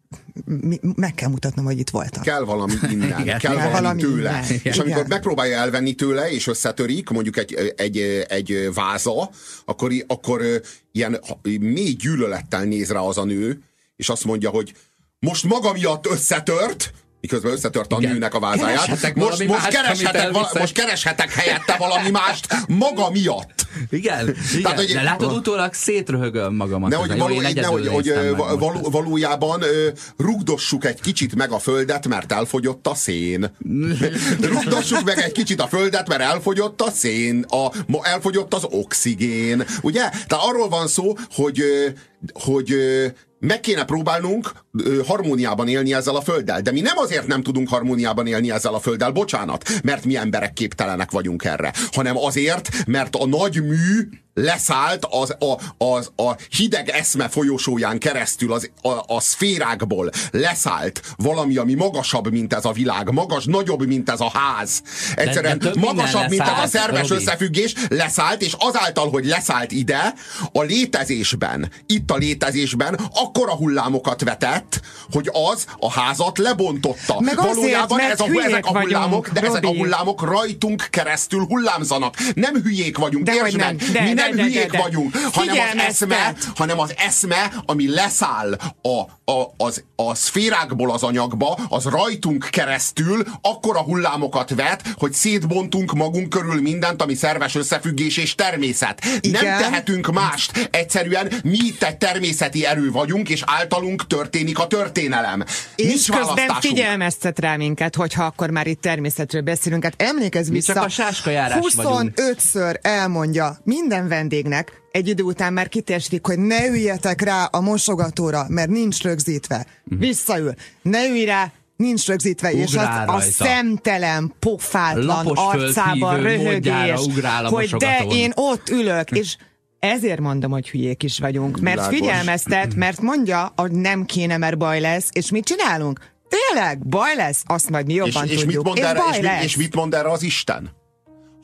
Mi, meg kell mutatnom, hogy itt voltam. Kell valami innen, kell, kell valami, valami tőle. Innen. És igen. amikor megpróbálja elvenni tőle, és összetörik, mondjuk egy, egy, egy váza, akkor, akkor ilyen mély gyűlölettel néz rá az a nő, és azt mondja, hogy most maga miatt összetört, miközben összetört a Igen. nőnek a vázáját. Most, most, mást, kereshetek vala, most kereshetek helyette valami mást maga miatt. Igen, Igen. Tehát, hogy, de látod, utólag szétröhögöm magamat. De hogy, való, ne, hogy, hogy való, valójában rugdossuk egy kicsit meg a földet, mert elfogyott a szén. Rugdossuk meg egy kicsit a földet, mert elfogyott a szén, a, elfogyott az oxigén. Ugye? Tehát arról van szó, hogy, hogy meg kéne próbálnunk ö, harmóniában élni ezzel a földdel. De mi nem azért nem tudunk harmóniában élni ezzel a földdel, bocsánat, mert mi emberek képtelenek vagyunk erre, hanem azért, mert a nagy mű leszállt az, a, az, a hideg eszme folyosóján keresztül, az, a, a szférákból leszállt valami, ami magasabb, mint ez a világ, magas, nagyobb, mint ez a ház. Egyszerűen de, de magasabb, mint ez a szerves Robi. Összefüggés, leszállt, és azáltal, hogy leszállt ide, a létezésben, itt a létezésben akkora hullámokat vetett, hogy az a házat lebontotta. Meg valójában azért, ez a, ezek a hullámok, de Robi. ezek a hullámok rajtunk keresztül hullámzzanak. Nem hülyék vagyunk, értsd meg, mi nem de, hülyék de, de. vagyunk, hanem az, eszme, hanem az eszme, ami leszáll a, a, az, a szférákból az anyagba, az rajtunk keresztül akkora hullámokat vet, hogy szétbontunk magunk körül mindent, ami szerves összefüggés és természet. Igen. Nem tehetünk mást. Egyszerűen mi itt egy természeti erő vagyunk, és általunk történik a történelem. És nincs közben figyelmeztet rá minket, hogyha akkor már itt természetről beszélünk. Hát emlékezz vissza, csak a sáskajárás huszonötször elmondja minden vendégnek, egy idő után már kitérsedik, hogy ne üljetek rá a mosogatóra, mert nincs rögzítve. Visszaül. Ne ülj rá, nincs rögzítve, ugrál és az rajta. A szemtelen, pofátlan arcában röhögés, hogy de én ott ülök, és ezért mondom, hogy hülyék is vagyunk. Mert Világos. Figyelmeztet, mert mondja, hogy nem kéne, mert baj lesz, és mit csinálunk? Tényleg, baj lesz? Azt majd mi jobban és, és tudjuk. Mit mond és, erre, és, mit, és mit mond erre az Isten?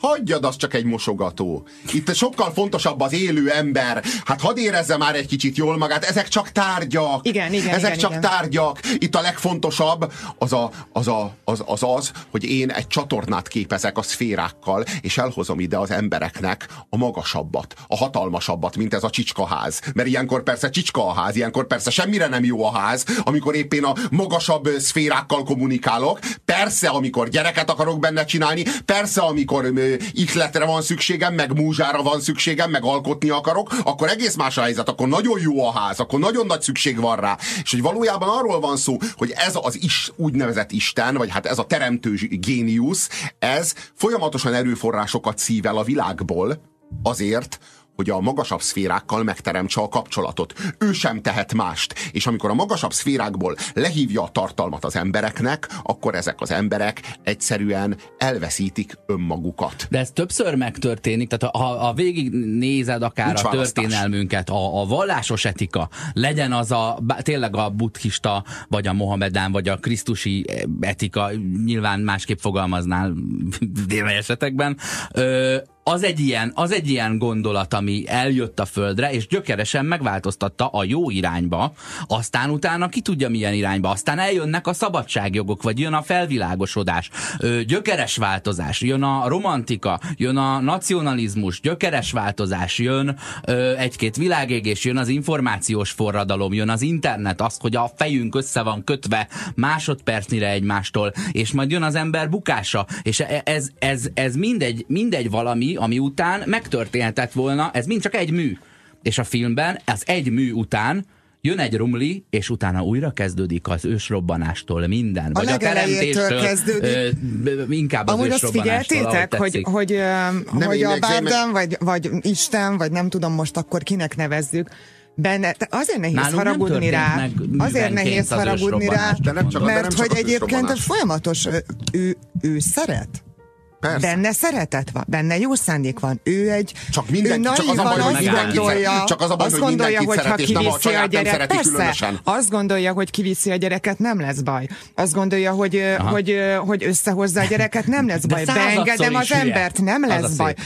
Hagyjad, az csak egy mosogató. Itt sokkal fontosabb az élő ember. Hát hadd érezze már egy kicsit jól magát. Ezek csak tárgyak. Igen, igen, Ezek igen, csak igen. tárgyak. Itt a legfontosabb az, a, az, a, az, az az, hogy én egy csatornát képezek a szférákkal, és elhozom ide az embereknek a magasabbat, a hatalmasabbat, mint ez a csicskaház. Mert ilyenkor persze csicska a ház, ilyenkor persze semmire nem jó a ház, amikor épp én a magasabb szférákkal kommunikálok. Persze, amikor gyereket akarok benne csinálni, persze, amikor ihletre van szükségem, meg múzsára van szükségem, meg alkotni akarok, akkor egész más a helyzet, akkor nagyon jó a ház, akkor nagyon nagy szükség van rá. És hogy valójában arról van szó, hogy ez az is, úgynevezett Isten, vagy hát ez a teremtő géniusz, ez folyamatosan erőforrásokat szív el a világból azért, hogy a magasabb szférákkal megteremtse a kapcsolatot. Ő sem tehet mást. És amikor a magasabb szférákból lehívja a tartalmat az embereknek, akkor ezek az emberek egyszerűen elveszítik önmagukat. De ez többször megtörténik, tehát ha, ha végignézed akár Nincs a történelmünket, a, a vallásos etika, legyen az a, tényleg a buddhista, vagy a mohamedán, vagy a krisztusi etika, nyilván másképp fogalmaznál déli esetekben, ö, Az egy, ilyen, az egy ilyen gondolat, ami eljött a földre, és gyökeresen megváltoztatta a jó irányba, aztán utána ki tudja milyen irányba, aztán eljönnek a szabadságjogok, vagy jön a felvilágosodás, ö, gyökeres változás, jön a romantika, jön a nacionalizmus, gyökeres változás, jön ö, egy-két világégés, jön az információs forradalom, jön az internet, az, hogy a fejünk össze van kötve másodpercnyire egymástól, és majd jön az ember bukása, és ez, ez, ez mindegy, mindegy valami, ami után megtörténhetett volna, ez mind csak egy mű. És a filmben az egy mű után jön egy rumli, és utána újra kezdődik az ősrobbanástól minden. A Vagy a teremtéstől, kezdődik. ö, inkább az Amúgy azt ősrobbanástól, figyeltétek, hogy, hogy, hogy, hogy a Bárdán, vagy, vagy Isten, vagy nem tudom most akkor kinek nevezzük, benne, azért nehéz Nálunk haragudni rá, azért nehéz haragudni rá, De nem csak- de nem mert csak hogy az egyébként ősrobbanás. folyamatos, ő, ő, ő szeret. Persze. Benne szeretet van, benne jó szándék van. Ő egy Csak mindenki- ő csak az a baj, naívan hogy azt mindenki gondolja, szeret. Csak az a baj, azt hogy gondolja, mindenkit hogy ha szeret, és nem a kiviszi a saját nem gyerek, szereti persze, különösen. azt gondolja, hogy kiviszi a gyereket, nem lesz baj. Azt gondolja, hogy, hogy, hogy összehozza a gyereket, nem lesz De baj. századszor Beengedem is az hülye. embert, nem Az a lesz szép. baj.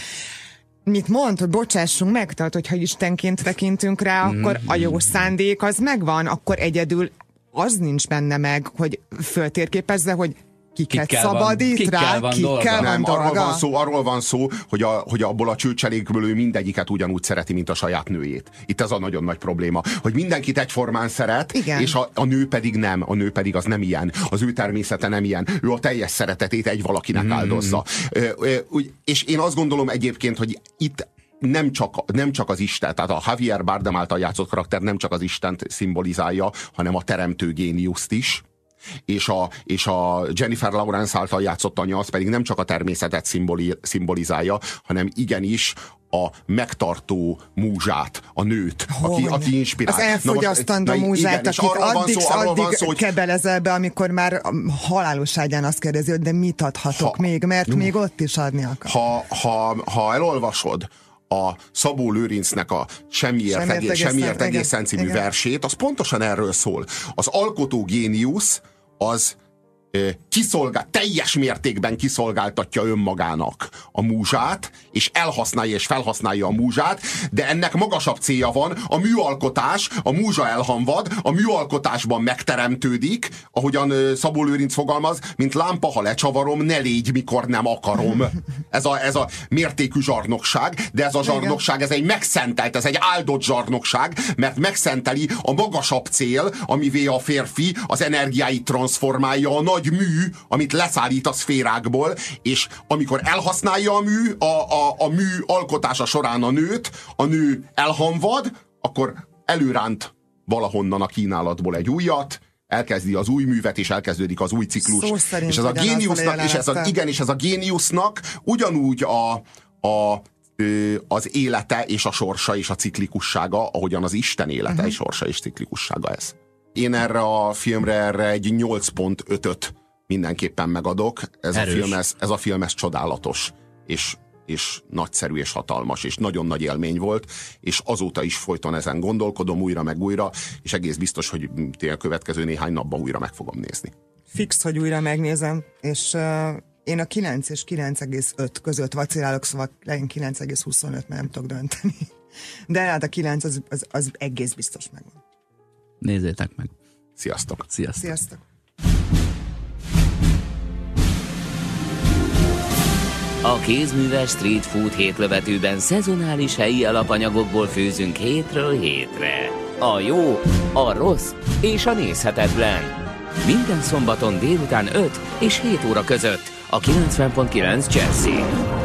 Mit mond, hogy bocsássunk meg, tehát hogyha Istenként tekintünk rá, akkor a jó szándék az megvan, akkor egyedül az nincs benne meg, hogy föltérképezze, hogy kiket Kikkel van- szabadít kikkel rá, van kikkel dolga. van Nem, arról dolga. van szó, arról van szó, hogy, a, hogy abból a csőcselékből ő mindegyiket ugyanúgy szereti, mint a saját nőjét. Itt ez a nagyon nagy probléma, hogy mindenkit egyformán szeret, Igen. és a, a nő pedig nem. A nő pedig az nem ilyen. Az ő természete nem ilyen. Ő a teljes szeretetét egy valakinek áldozza. Ö, ö, úgy- és én azt gondolom egyébként, hogy itt nem csak, nem csak az Isten, tehát a Javier Bardem által játszott karakter nem csak az Istent szimbolizálja, hanem a teremtő géniuszt is. És a, és a Jennifer Lawrence által játszott anya az pedig nem csak a természetet szimboli, szimbolizálja, hanem igenis a megtartó múzsát, a nőt, aki, Hogy aki inspirál. Az elfogyasztandó Na most- múzsát, igen, és akit arról van addig, szó, arról van addig szó, hogy kebelezel be, amikor már haláloságyán azt kérdezi, hogy de mit adhatok Ha- még, mert még ott is adni akar. ha, ha, ha elolvasod a Szabó Lőrincnek a Semmiért, Semmiért egész, egészen, Semmiért igen, egészen című igen. versét, az pontosan erről szól. Az alkotó géniusz az ö, kiszolgál, teljes mértékben kiszolgáltatja önmagának a múzsát, és elhasználja és felhasználja a múzsát, de ennek magasabb célja van, a műalkotás, a múzsa elhamvad, a műalkotásban megteremtődik, ahogyan ö, Szabó Lőrinc fogalmaz, mint lámpa, ha lecsavarom, ne légy, mikor nem akarom. Ez a, ez a mértékű zsarnokság, de ez a zsarnokság, ez egy megszentelt, ez egy áldott zsarnokság, mert megszenteli a magasabb cél, amivé a férfi az energiáit transformálja, a nagy mű, amit leszállít a szférákból, és amikor elhasználja a mű, a, a, a mű alkotása során a nőt, a nő elhamvad, akkor előránt valahonnan a kínálatból egy újat, elkezdi az új művet, és elkezdődik az új ciklus. Szó szerint És ez a ugyanazt géniusznak, és ez a, jelezte. igen, és ez a géniusznak ugyanúgy a, a ö, az élete és a sorsa és a ciklikussága, ahogyan az Isten élete uh-huh. és sorsa és ciklikussága ez. Én erre a filmre erre egy nyolc pont ötöt mindenképpen megadok. Ez Erős. a film, ez, ez a film ez csodálatos, és, és nagyszerű és hatalmas, és nagyon nagy élmény volt, és azóta is folyton ezen gondolkodom újra meg újra, és egész biztos, hogy tényleg a következő néhány napban újra meg fogom nézni. Fix, hogy újra megnézem, és uh, Én a kilenc és kilenc egész öt között vacilálok, szóval legyen kilenc egész huszonöt, mert nem tudok dönteni. De hát a kilenc az, az, az egész biztos megvan. Nézzétek meg. Sziasztok! Sziasztok! Sziasztok! A kézműves street food hétlövetőben szezonális helyi alapanyagokból főzünk hétről hétre. A jó, a rossz és a nézhetetlen. Minden szombaton délután öt és hét óra között a kilencven pont kilenc Jazzy.